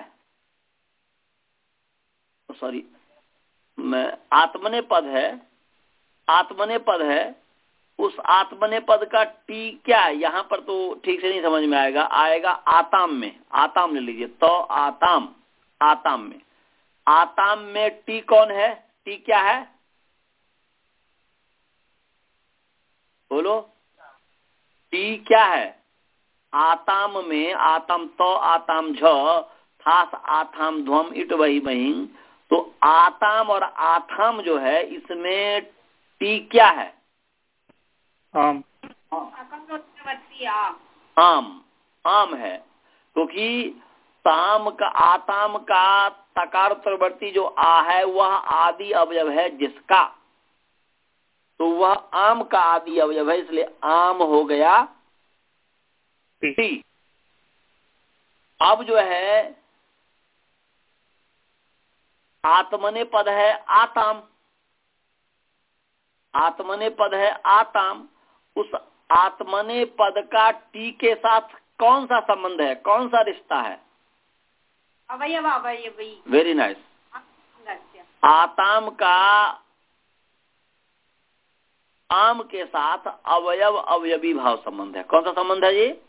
सॉरी, मैं आत्मने पद है, आत्मने पद है, उस आत्मने पद का टी क्या है? यहां पर तो ठीक से नहीं समझ में आएगा, आएगा आताम में, आताम ले लीजिए, तो आताम, आताम में, आताम में टी कौन है? टी क्या है? बोलो, टी क्या है? आताम में, आताम तो आताम झ, थास आथाम ध्वम इट वही वही, तो आताम और आथाम जो है इसमें टी क्या है? आम। आम, आम है, क्योंकि तो ताम का, आताम का तकार उत्तरवर्ती जो आ है वह आदि अवयव है जिसका, तो वह आम का आदि अवयव है, इसलिए आम हो गया टी। अब जो है आत्मने पद है आताम, आत्मने पद है आताम, उस आत्मने पद का टी के साथ कौन सा संबंध है, कौन सा रिश्ता है? अवयव अवयवी। Very nice. आताम का आम के साथ अवयव अवयवी भाव संबंध है। कौन सा संबंध है ये?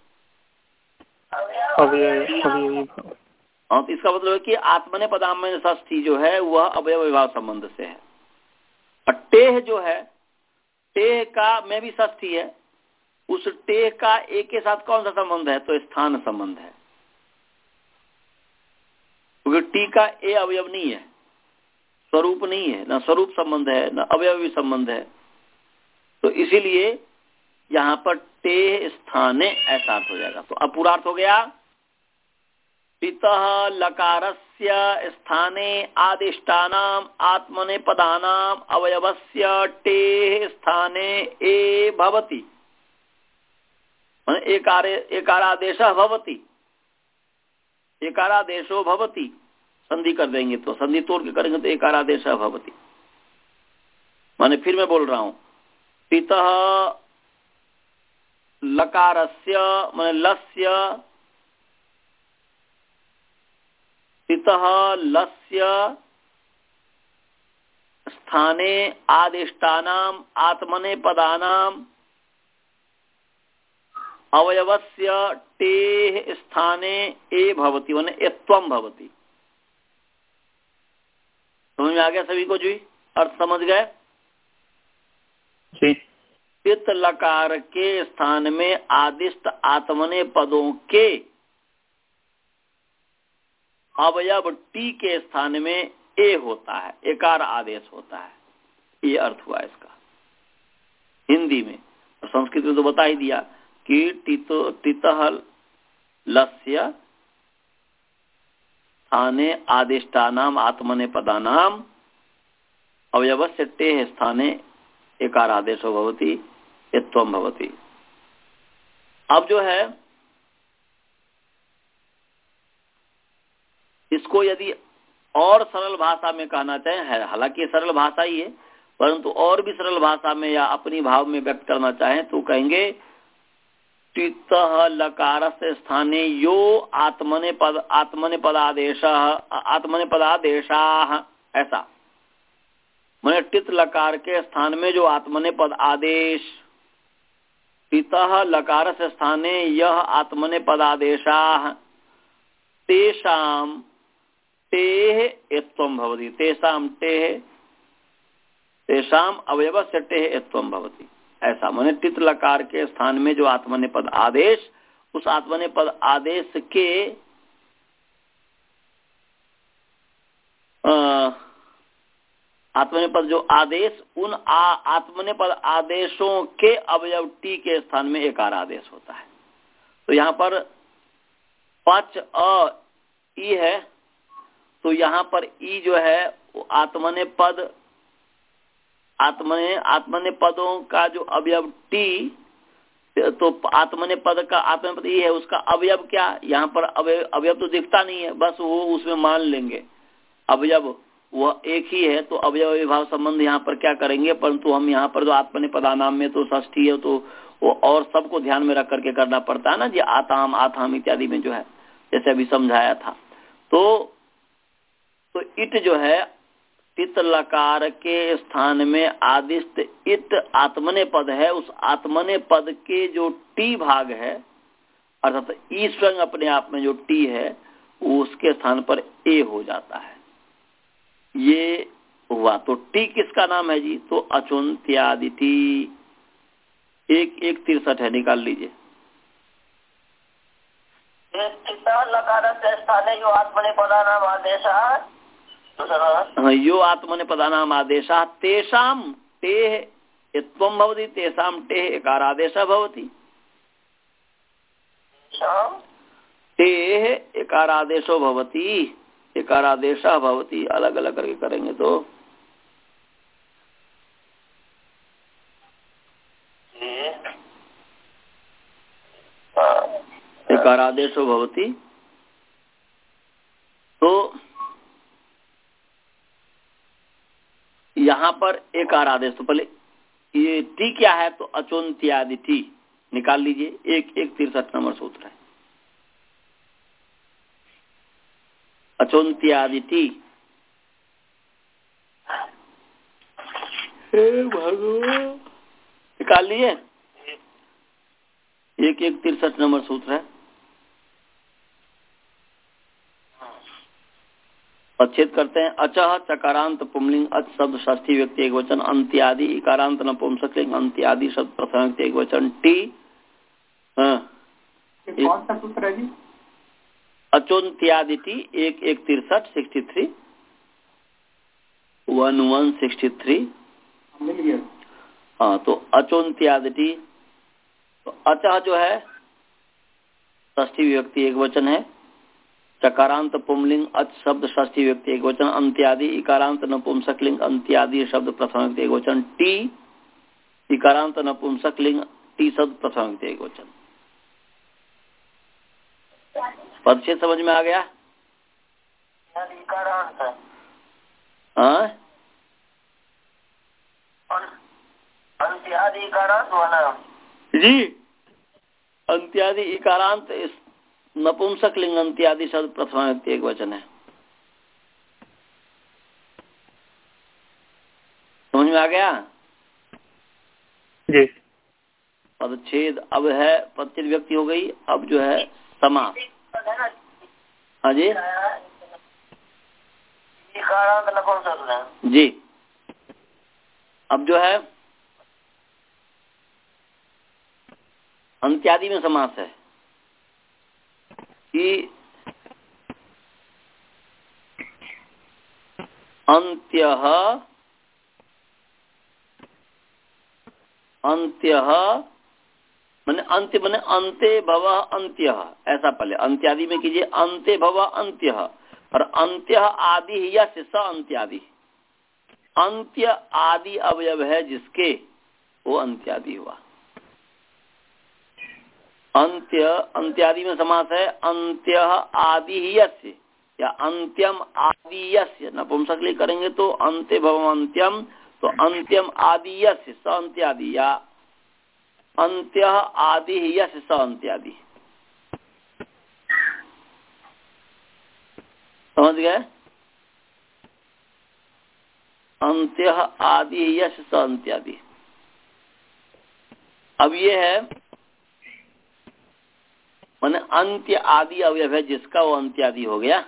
अवयवी भाव। हाँ, तो इसका मतलब है कि आत्मने पदाम में षष्ठी जो है वह अवयव विभाव संबंध से है। और टेह जो है, टेह का में भी षष्ठी है, उस टेह का एक के साथ कौन सा संबंध है? तो स्थान संबंध है, क्योंकि टी का ए अवयव नहीं है, स्वरूप नहीं है, ना स्वरूप संबंध है ना अवयवी संबंध है, तो इसीलिए यहाँ पर टेह स्थाने ऐसा अर्थ हो जाएगा। तो अब पूरा अर्थ हो गया, पितः लकारस्य स्थाने आदिष्टानाम आत्मने पदानाम अवयवस्य टेह स्थाने ए भवति, एकारे एकारादेशः भवति, एकारादेशो भवति, संधि कर देंगे तो, संधि तोड़ के करेंगे तो एकारादेशः भवति। माने फिर मैं बोल रहा हूं, पितः लकारस्य माने लस्य, पितः लस्य स्थाने आदिष्टानाम आत्मने पदानाम अवयवस्य टेह स्थाने ए भवति, माने एत्वम भवति। समझ में आ गया सभी को जी? अर्थ समझ गए? जी। पित लकार के स्थान में आदिष्ट आत्मने पदों के अवयव टी के स्थान में ए होता है, एकार आदेश होता है, ये अर्थ हुआ इसका हिंदी में। और संस्कृत में तो बता ही दिया कि टितो टितः लस्य स्थाने आदिष्टानाम आत्मने पदानाम अवयवस्य टेह स्थाने एकार आदेशो भवति एत्वम भवति। अब जो है इसको यदि और सरल भाषा में कहना चाहें, हालांकि सरल भाषा ही है, परंतु और भी सरल भाषा में या अपनी भाव में व्यक्त करना चाहें तो कहेंगे टितः लकारस्य स्थाने यो आत्मने पद आत्मने पदादेश आत्मने पदादेशाः, ऐसा माने टित लकार के स्थान में जो आत्मने पद आदेश, टितः लकारस्य स्थाने यह आत्मने पदादेशाः तेषाम टेह एत्वम भवति, तेषाम टेह तेषाम अवयवस्य टेह एत्वम भवति, ऐसा माने टित लकार के स्थान में जो आत्मने पद आदेश, उस आत्मने पद आदेश के आत्मने पद जो आदेश, उन आत्मने पद आदेशों के अवयव टी के स्थान में एकार आदेश होता है। तो यहाँ पर पच अ ई है, तो यहाँ पर ई जो है वो आत्मने पद आत्मने आत्मने पदों का जो अवयव टी, तो आत्मने पद का आत्मने पद ये है, उसका अवयव क्या, यहाँ पर अवयव अवयव तो दिखता नहीं है, बस वो उसमें मान लेंगे अवयव वह एक ही है, तो अवयव विभाव संबंध यहाँ पर क्या करेंगे, परंतु हम यहाँ पर जो आत्मने पदानाम में तो षष्ठी है, तो वो और सबको ध्यान में रख करके करना पड़ता है ना जी, आताम आथाम इत्यादि में जो है, जैसे अभी समझाया था। तो तो इट जो है टित लकार के स्थान में आदिष्ट इत आत्मने पद है, उस आत्मने पद के जो टी भाग है अर्थात ई स्वयं अपने आप में जो टी है वो उसके स्थान पर ए हो जाता है। ये हुआ। तो टी किसका नाम है जी, तो अचुंत्यादिति। एक एक तिरसठ है, निकाल लीजिए। यो आत्मने पदानाम आदेश हाँ, यो आत्मने पदानाम आदेश तेषाम टेह त्वं भवति, तेषाम टेह एकारादेशः भवति। टेह एकारादेशो भवति, एकारादेशः भवति। अलग अलग करके करेंगे तो एकारादेशो भवति। तो यहाँ पर एकार आदेश, तो पहले ये टी क्या है, तो अचोन्त्यादि टी निकाल लीजिए। एक एक तिरसठ नंबर सूत्र है, अचोन्त्यादि टी। हे भगवान, निकाल लिए। एक एक तिरसठ नंबर सूत्र है। अच्छेद करते हैं। अचह चकारांत पुंलिंग अच शब्द षष्ठी व्यक्ति एक वचन, अंत्यादि इकारांत नपुंसकलिंग अंत्यादि शब्द प्रथम व्यक्ति एक वचन। टी कौन सा सूत्र है जी? अचोन्त्यादि टी एक एक तिरसठ sixty three one one sixty three. हाँ, तो अचोन्त्यादि टी। तो अचह जो है षष्ठी व्यक्ति एक वचन है, चकारांत पुंलिंग अच शब्द षष्ठी व्यक्ति एक वचन, अंत्यादि इकारांत नपुंसकलिंग अंत्यादि शब्द प्रथम व्यक्ति एक वचन। टी इकारांत नपुंसकलिंग टी शब्द प्रथम व्यक्ति एक वचन। परिच्छेद समझ में आ गया? हाँ, अंत्यादि इकारांत वाला जी, अंत्यादि इकारांत नपुंसक लिंग अंत्यादि शब्द प्रथमा व्यक्ति एक वचन है। समझ में आ गया जी? पदच्छेद अब है, पदच्छेद व्यक्ति हो गई। अब जो है समास। हाँ जी जी। अब जो है अंत्यादि में समास है कि अंत्यः अंत्यः माने अंत्य माने अन्ते भवः अंत्यः, ऐसा पहले अंत्यादि में कीजिए। अन्ते भवः अंत्यः, और अंत्यः आदि ही या स अंत्यादि। अंत्य आदि अवयव है जिसके, वो अंत्यादि हुआ। अंत्य अंत्यादि में समास है। अंत्य आदि ही यस्य या अंत्यम आदि यस्य, नपुंसकलिंग करेंगे तो अंत्य भवम अंत्यम, तो अंत्यम आदि यस्य स अंत्यादि, या अंत्य आदि ही यस्य स अंत्यादि। समझ गए? अंत्य आदि ही यस्य स अंत्यादि। अब ये है माने अंत्य आदि अवयव है जिसका, वो अंत्यादि हो गया।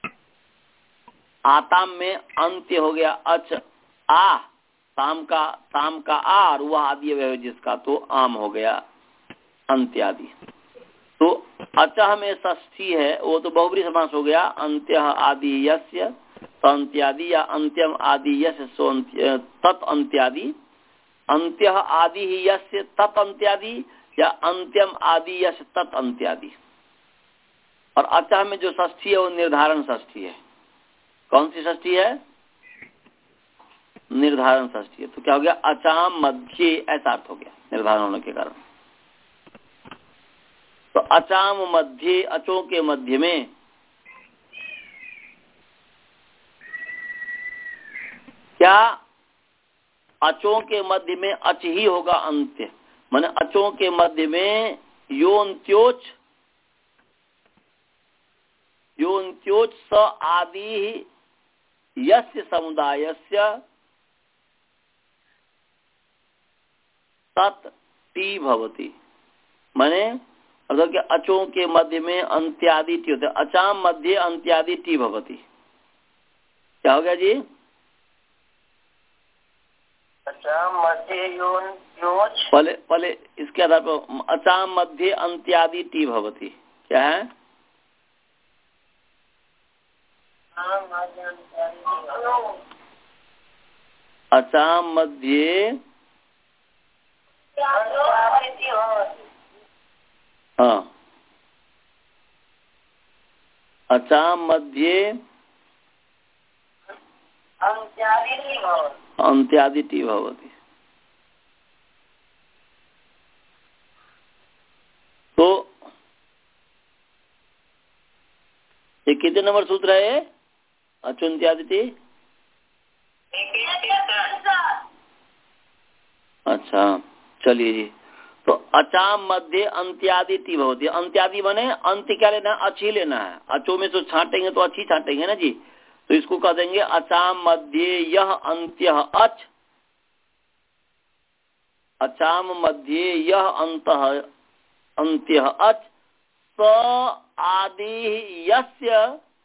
आताम में अंत्य हो गया अच आ, ताम का ताम का आ, और वह आदि अवयव जिसका, तो आम हो गया अंत्यादि। तो अचह में षष्ठी है, वो तो बहुब्री समास हो गया। अंत्य आदि यस्य अंत्यादि, या अंत्यम आदि यस्य सो तत् अंत्यादि। अंत्य आदि ही यस्य तत् अंत्यादि, या अंत्यम आदि यश तत् अंत्यादि। और अचह में जो षष्ठी है वो निर्धारण षष्ठी है। कौन सी षष्ठी है? निर्धारण षष्ठी है। तो क्या हो गया? अचाम मध्य, ऐसा अर्थ हो गया निर्धारण होने के कारण। तो अचाम मध्य, अचों के मध्य में क्या अचों के मध्य में अच ही होगा अंत्य, माने अचों के मध्य में योन्त्योच योन्त्योच स आदि यस्य समुदायस्य तत् टी भवति, माने अगर के अचों के मध्य में अंत्यादि टी होते, अचाम मध्य अंत्यादि टी भवति। क्या हो गया जी? अचाम मध्य योन योच, पहले पहले इसके आधार पर अचाम मध्य अंत्यादि टी भवति। क्या है? अचाम मध्य, हाँ, अचाम मध्य अंत्यादि टी भवति। तो ये कितने नंबर सूत्र है? अचुंत्यादि टी। अच्छा, चलिए जी। तो अचाम मध्य अंत्यादि टी भवति। अंत्यादि बने अंत्य क्या लेना है? अच्छी लेना है। अचो में तो छाटेंगे तो अच्छी छाटेंगे ना जी, तो इसको कह देंगे अचाम मध्य यह अंत्य अच, अचाम मध्य यह अंतः अंत्य अच स आदि यस्य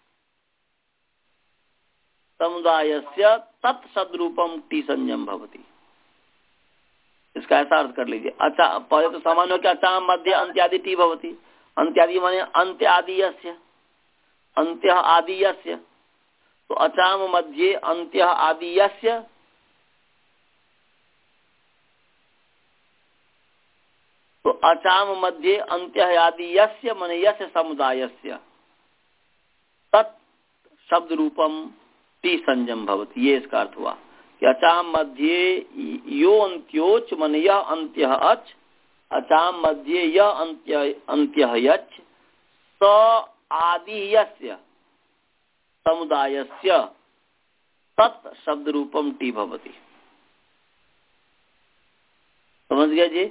समुदायस्य तत्सद्रूपम टी संयम भवति। इसका ऐसा अर्थ कर लीजिए। अच्छा, पहले तो सामान्य हो क्या? अचाम मध्य अंत्यादि टी भवति। अंत्यादि माने अंत्य आदि यस्य, अंत्य आदि यस्य, तो अचाम मध्य अंत्य आदि यस्य, तो अचाम मध्य अंत्य आदि यस्य माने यस्य समुदायस्य तत् शब्द रूपम टी संयम भवति। ये इसका अर्थ हुआ कि अचाम मध्य यो अंत्योच माने यह अंत्य अच, अचाम मध्य यह अंत्य अंत्य यच स आदि यस्य समुदायस्य तत् शब्द रूपम टी भवति। समझ गया जी?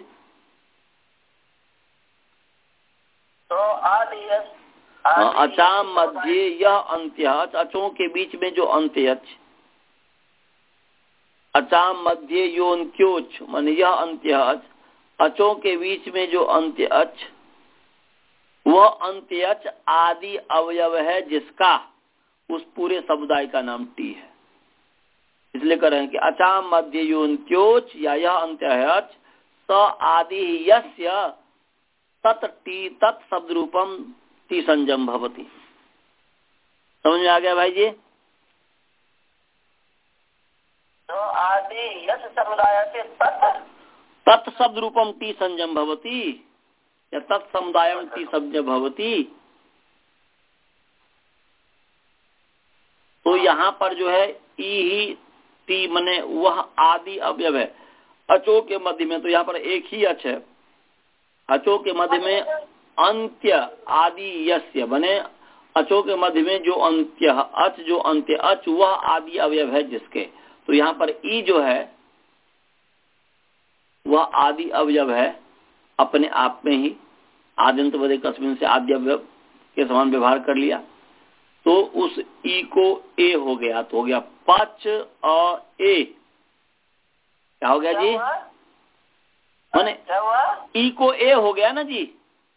तो आदि यस, अचाम मध्य यह अंत्य, अचों के बीच में जो अंत्य, अचाम मध्य योन्त्योच माने यह अंत्य, अचों के बीच में जो अंत्य अच, वह अंत्य आदि अवयव है जिसका उस पूरे समुदाय का नाम टी है। इसलिए कह रहे हैं कि अचाम मध्य योन्त्योच या यह अंत्य स आदि यस्य तत् टी तत् शब्द रूपम टी संयम भवति। समझ में आ गया भाई जी? तो आदि यस समुदाय से तत् तत् शब्द रूपम टी संयम भवति या तत् समुदायम टी संयम भवति। तो यहाँ पर जो है ई ही टी मने वह आदि अवयव है अचो के मध्य में, तो यहाँ पर एक ही अच है। अचो के मध्य में अंत्य आदि यस्य बने अचो के मध्य में जो अंत्य अच, जो अंत्य अच वह आदि अवयव है जिसके, तो यहाँ पर ई जो है वह आदि अवयव है अपने आप में ही। आद्यंत वदे कस्मिन से आदि अवयव के समान व्यवहार कर लिया, तो उस ई को ए हो गया, तो हो गया पच और ए। क्या हो गया जी? माने ई को ए हो गया ना जी,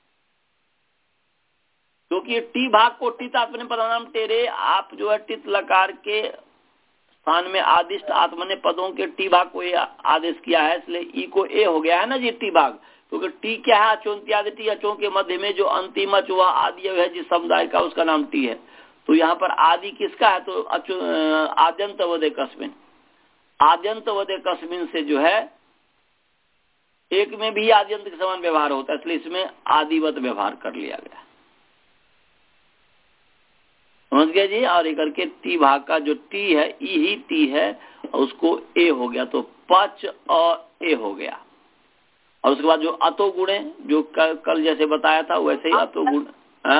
क्योंकि टी भाग को टित आपने पदनाम टेरे, आप जो है टित लकार के स्थान में आदिष्ट आत्मने पदों के टी भाग को ए आदेश किया है, इसलिए ई को ए हो गया है ना जी टी भाग। क्योंकि टी क्या है? अचोन्त्यादि टी, अचों के मध्य में जो अंतिम अच हुआ आदि है जिस समुदाय का, उसका नाम टी है। तो यहाँ पर आदि किसका है? तो आद्यंत वदे कस्मिन, आद्यंत वदे कस्मिन से जो है एक में भी आद्यंत के समान व्यवहार होता है, इसलिए इसमें आदिवत व्यवहार कर लिया गया। समझ गया जी? और एक करके टी भाग का जो टी है ई ही टी है और उसको ए हो गया, तो पच और ए हो गया। और उसके बाद जो अतो गुण है, जो कल, कल जैसे बताया था वैसे ही अतो गुण।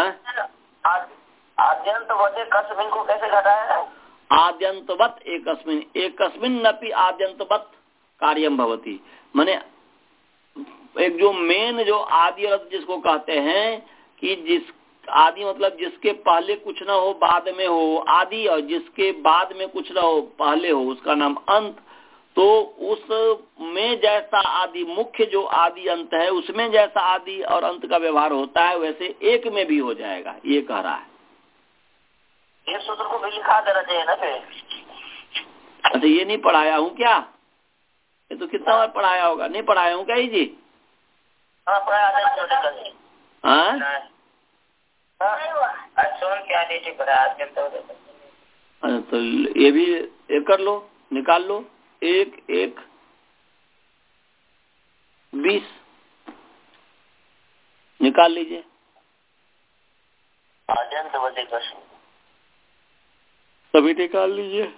आद्यंतवत कस्मिन को कैसे घटाया है? आद्यंतवत एकस्मिन, एकस्मिन नपि आद्यंतवत कार्यम भवति। माने एक जो मेन जो आदि अर्थ जिसको कहते हैं कि जिस आदि मतलब जिसके पहले कुछ ना हो बाद में हो आदि, और जिसके बाद में कुछ ना हो पहले हो उसका नाम अंत। तो उसमें जैसा आदि मुख्य जो आदि अंत है उसमें जैसा आदि और अंत का व्यवहार होता है वैसे एक में भी हो जाएगा, ये कह रहा है। ये सूत्र को भी लिखा देना चाहिए ना फिर। अच्छा, ये नहीं पढ़ाया हूँ क्या? ये तो कितना बार पढ़ाया होगा, नहीं पढ़ाया हूँ क्या ही जी? हाँ पढ़ाया। हाँ तो ये भी ये कर लो, निकाल लो। एक एक बीस निकाल लीजिए। सभी निकाल लीजिए।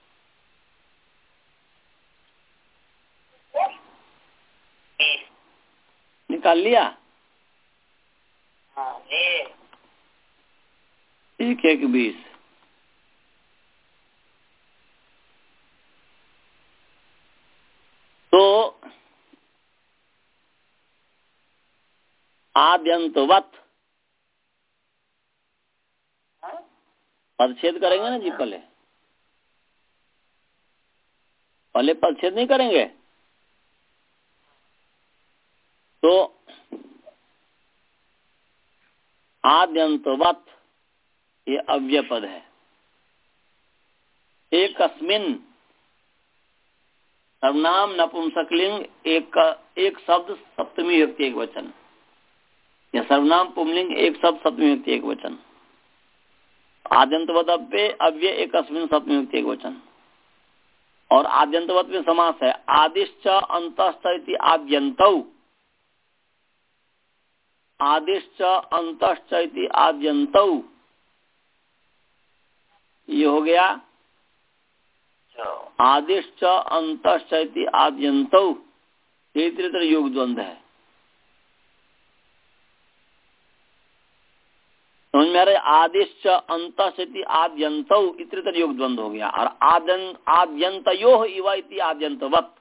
निकाल लिया? एक एक बीस। तो आद्यंतवत पदछेद करेंगे ना जी, पहले पहले पदछेद नहीं करेंगे। तो आद्यंतवत ये अव्यय पद है। एकस्मिन सर्वनाम नपुंसकलिंग, एक एक शब्द सप्तमी विभक्ति एक वचन, या सर्वनाम पुंलिंग एक शब्द सप्तमी विभक्ति एक वचन। आद्यंतवत अव्यय एकस्मिन सप्तमी विभक्ति एक वचन। और आद्यंतवत में समास है आदिश्च अंतश्च इति आद्यन्तौ, आदिश्च अंतश्च इति आद्यन्तौ, ये हो गया आदिश्च अंतश्च इति आद्यन्तौ, ये इतरेतर योग द्वंद्व है। समझ में आ रहा है? आदिश्च अंतश्च इति आद्यन्तौ इतरेतर योग द्वंद्व हो गया। और आद्यं आद्यन्तयोः इव इति आद्यन्तवत्,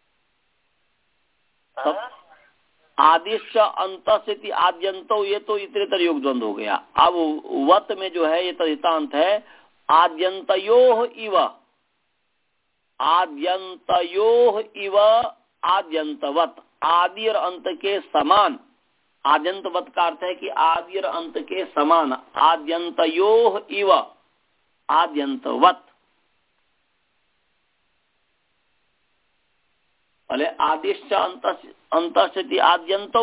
आदिश्च अंतश्च इति आद्यन्तौ, ये तो इतरेतर योग द्वंद्व हो गया। अब वत में जो है ये तदितांत है आद्यन्तयोः इव, आद्यन्तयोः इव आद्यन्तवत, आदि और अंत के समान। आद्यन्तवत का अर्थ है कि आदि और अंत के समान। आद्यन्तयोः इव आद्यन्तवत, पहले आदिश्च अंतश्च इति आद्यन्तौ,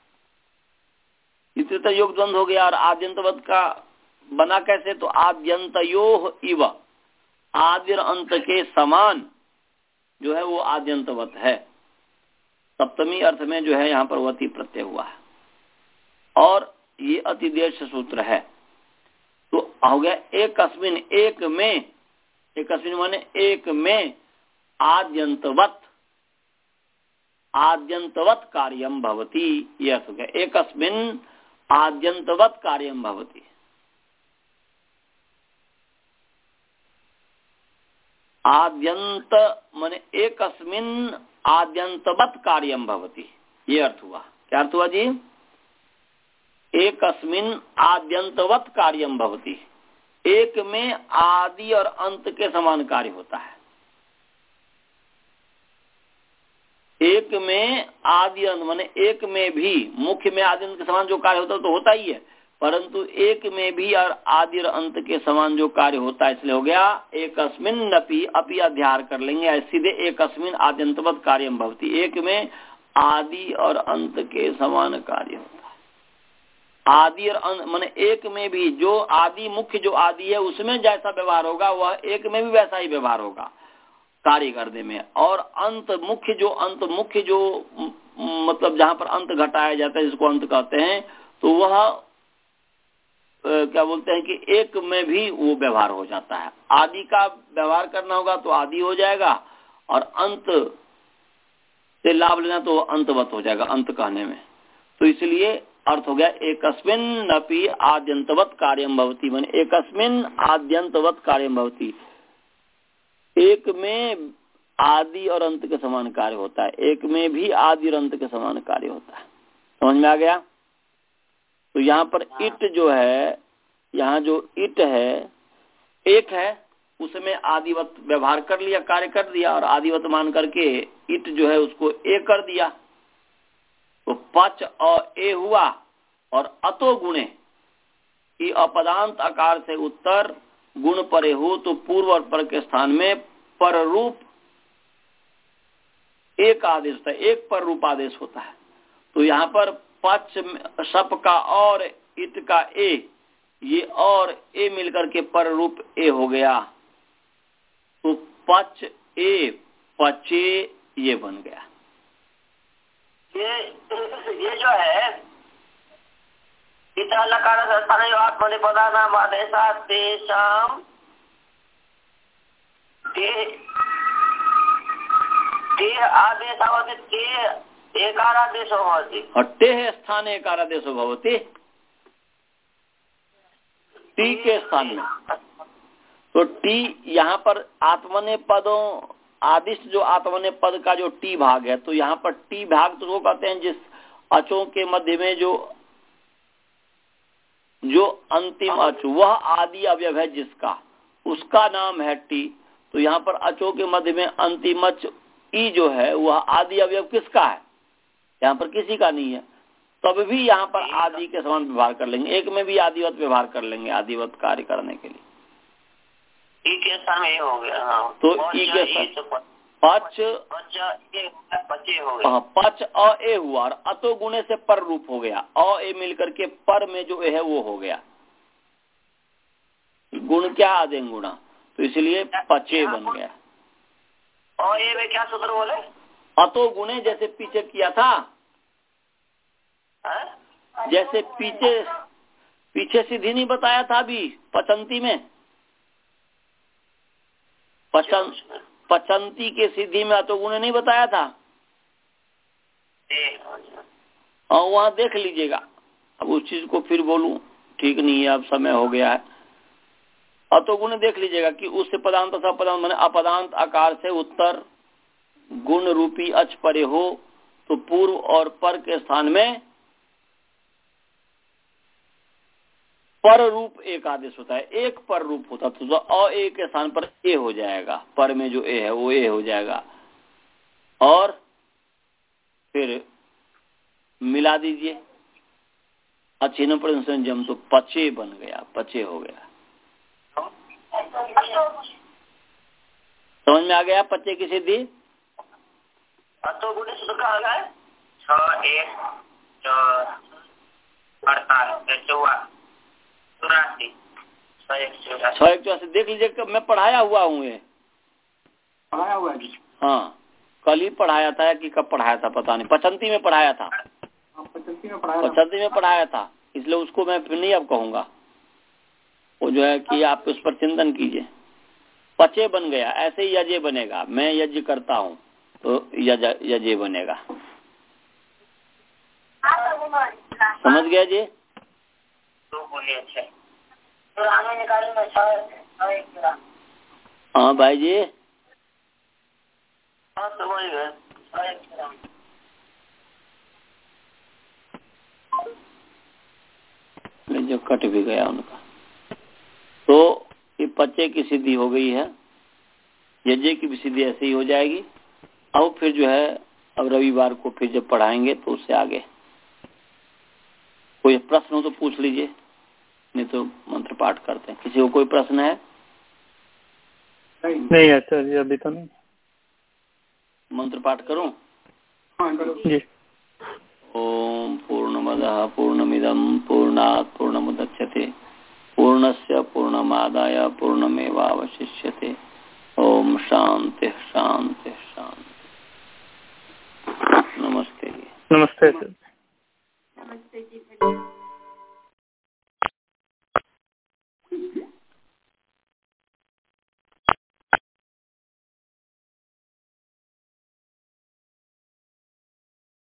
इतरेतर योग द्वंद्व हो गया। और आद्यन्तवत का बना कैसे? तो आद्यन्तयोः इव, आदि और अंत के समान जो है वो आद्यन्तवत है। सप्तमी अर्थ में जो है यहाँ पर वती प्रत्यय हुआ है। और ये अतिदेश सूत्र है। तो हो गया एकस्मिन, एक में, एकस्मिन माने एक में, आद्यन्तवत, आद्यन्तवत कार्यम भवति, ये अर्थ हो गया। एकस्मिन आद्यन्तवत कार्यम भवति। आद्यंत माने एकस्मिन आद्यंतवत कार्यम भवति, ये अर्थ हुआ। क्या अर्थ हुआ जी? एकस्मिन आद्यंतवत कार्यम भवति, एक में आदि और अंत के समान कार्य होता है। एक में आदि अंत माने एक में भी, मुख्य में आदि अंत के समान जो कार्य होता है तो होता ही है, परंतु एक में भी और आदि और अंत के समान जो कार्य होता है, इसलिए हो गया एकस्मिन नपि, अपि अध्यार कर लेंगे सीधे, एकस्मिन आद्यंतवत कार्यम भवति, एक में आदि और अंत के समान कार्य होता है। आदि और अंत माने एक में भी जो आदि, मुख्य जो आदि है उसमें जैसा व्यवहार होगा वह एक में भी वैसा ही व्यवहार होगा कार्य करने में। और अंत मुख्य जो अंत मुख्य जो मतलब जहां पर अंत घटाया जाता है जिसको अंत कहते हैं, तो वह क्या बोलते हैं कि एक में भी वो व्यवहार हो जाता है। आदि का व्यवहार करना होगा तो आदि हो जाएगा, और अंत से लाभ लेना तो अंतवत हो जाएगा अंत कहने में। तो इसलिए अर्थ हो गया एकस्मिन् अपि आद्यंतवत कार्यम भवति, माने एकस्मिन् आद्यंतवत कार्यम भवति, एक में आदि और अंत के समान कार्य होता है, एक में भी आदि और अंत के समान कार्य होता है। समझ में आ गया? तो यहाँ पर इट जो है, यहाँ जो इट है एक है, उसमें आदिवत व्यवहार कर लिया, कार्य कर दिया, और आदिवत मान करके इट जो है उसको ए कर दिया, तो पच और ए हुआ। और अतो गुणे की अपदांत आकार से उत्तर गुण परे हो तो पूर्व और पर के स्थान में पर रूप एक आदेश होता है, एक पर रूप आदेश होता है। तो यहाँ पर पच सप का और इत का ए, ये और ए मिलकर के पर रूप ए हो गया, तो पच ए पचे ये बन गया। ये ये जो है इतना लकार स्थान जो आत्मनि पदानाम आदेशा तेषाम ते ते आदेशावति ते एकारादेशो भवति। हट्टे है स्थान एकारादेशो भवति, टी के स्थान में। तो टी यहाँ पर आत्मने पदों आदिश जो आत्मने पद का जो टी भाग है, तो यहाँ पर टी भाग तो वो कहते हैं जिस अचों के मध्य में जो जो अंतिम अच वह आदि अवयव है जिसका, उसका नाम है टी। तो यहाँ पर अचों के मध्य में अंतिम अच ई जो है वह आदि अवयव किसका है? यहाँ पर किसी का नहीं है। तब भी यहाँ पर आदि के समान व्यवहार कर लेंगे, एक में भी आदिवत व्यवहार कर लेंगे आदिवत कार्य करने के लिए। ई के स्थान में हो गया। हाँ। तो ई के स्थान पच पचे हो गया। पच अ ए हुआ और अतो गुणे से पर रूप हो गया, अ ए मिलकर के पर में जो ए है वो हो गया। गुण क्या आ देंगे गुणा, तो इसलिए पचे बन गया। और ये में क्या सूत्र बोले? अतो गुणे जैसे पीछे किया था, है? जैसे पीछे पीछे सीधी नहीं बताया था अभी पचंती में, पचन पचंती के सीधी में अतो गुणे नहीं बताया था, और वहां देख लीजिएगा। अब उस चीज को फिर बोलूं ठीक नहीं है, अब समय हो गया है। अतो गुण देख लीजिएगा कि उससे पदांत तथा पदांत माने अपदांत आकार से उत्तर गुण रूपी अच परे हो तो पूर्व और पर के स्थान में पर रूप एक आदेश होता है, एक पर रूप होता है। तो अ ए के स्थान पर ए हो जाएगा, पर में जो ए है वो ए हो जाएगा, और फिर मिला दीजिए अच्छी पर संजम, तो पचे बन गया, पचे हो गया। समझ में आ गया पचे की सिद्धि? अतो गुणे सूत्र कहाँ गए? छह एक अड़तालीस चौवालीस चौरासी छह एक चौरासी छह एक चौरासी देख लीजिए, कब मैं पढ़ाया हुआ हूँ ये पढ़ाया हुआ है। हाँ, कल ही पढ़ाया था कि कब पढ़ाया था पता नहीं, पचंती में पढ़ाया था, पचंती में पढ़ाया पचंती में पढ़ाया था, इसलिए उसको मैं फिर नहीं अब कहूंगा। वो जो है कि आप उस पर चिंतन कीजिए। पचे बन गया, ऐसे ही यजे बनेगा, मैं यज्ञ करता हूँ तो यज यजे बनेगा। समझ गया जी? हाँ भाई जी, हाँ समझ गए। जो कट भी गया उनका, तो ये पचे की सिद्धि हो गई है, यज्ञ की भी सिद्धि ऐसे ही हो जाएगी। अब फिर जो है अब रविवार को फिर जब पढ़ाएंगे तो उससे आगे कोई प्रश्न हो तो पूछ लीजिए, नहीं तो मंत्र पाठ करते हैं। किसी को कोई प्रश्न है? नहीं आचार्य अभी तो नहीं। मंत्र पाठ करूं? हाँ करो जी। ओम पूर्णमदः पूर्णमिदं पूर्णात् पूर्णमुदच्यते पूर्णस्य पूर्णमादाय पूर्णमेवावशिष्यते। ओम शांति शांति शांति। नमस्ते। नमस्ते। नमस्ते जी।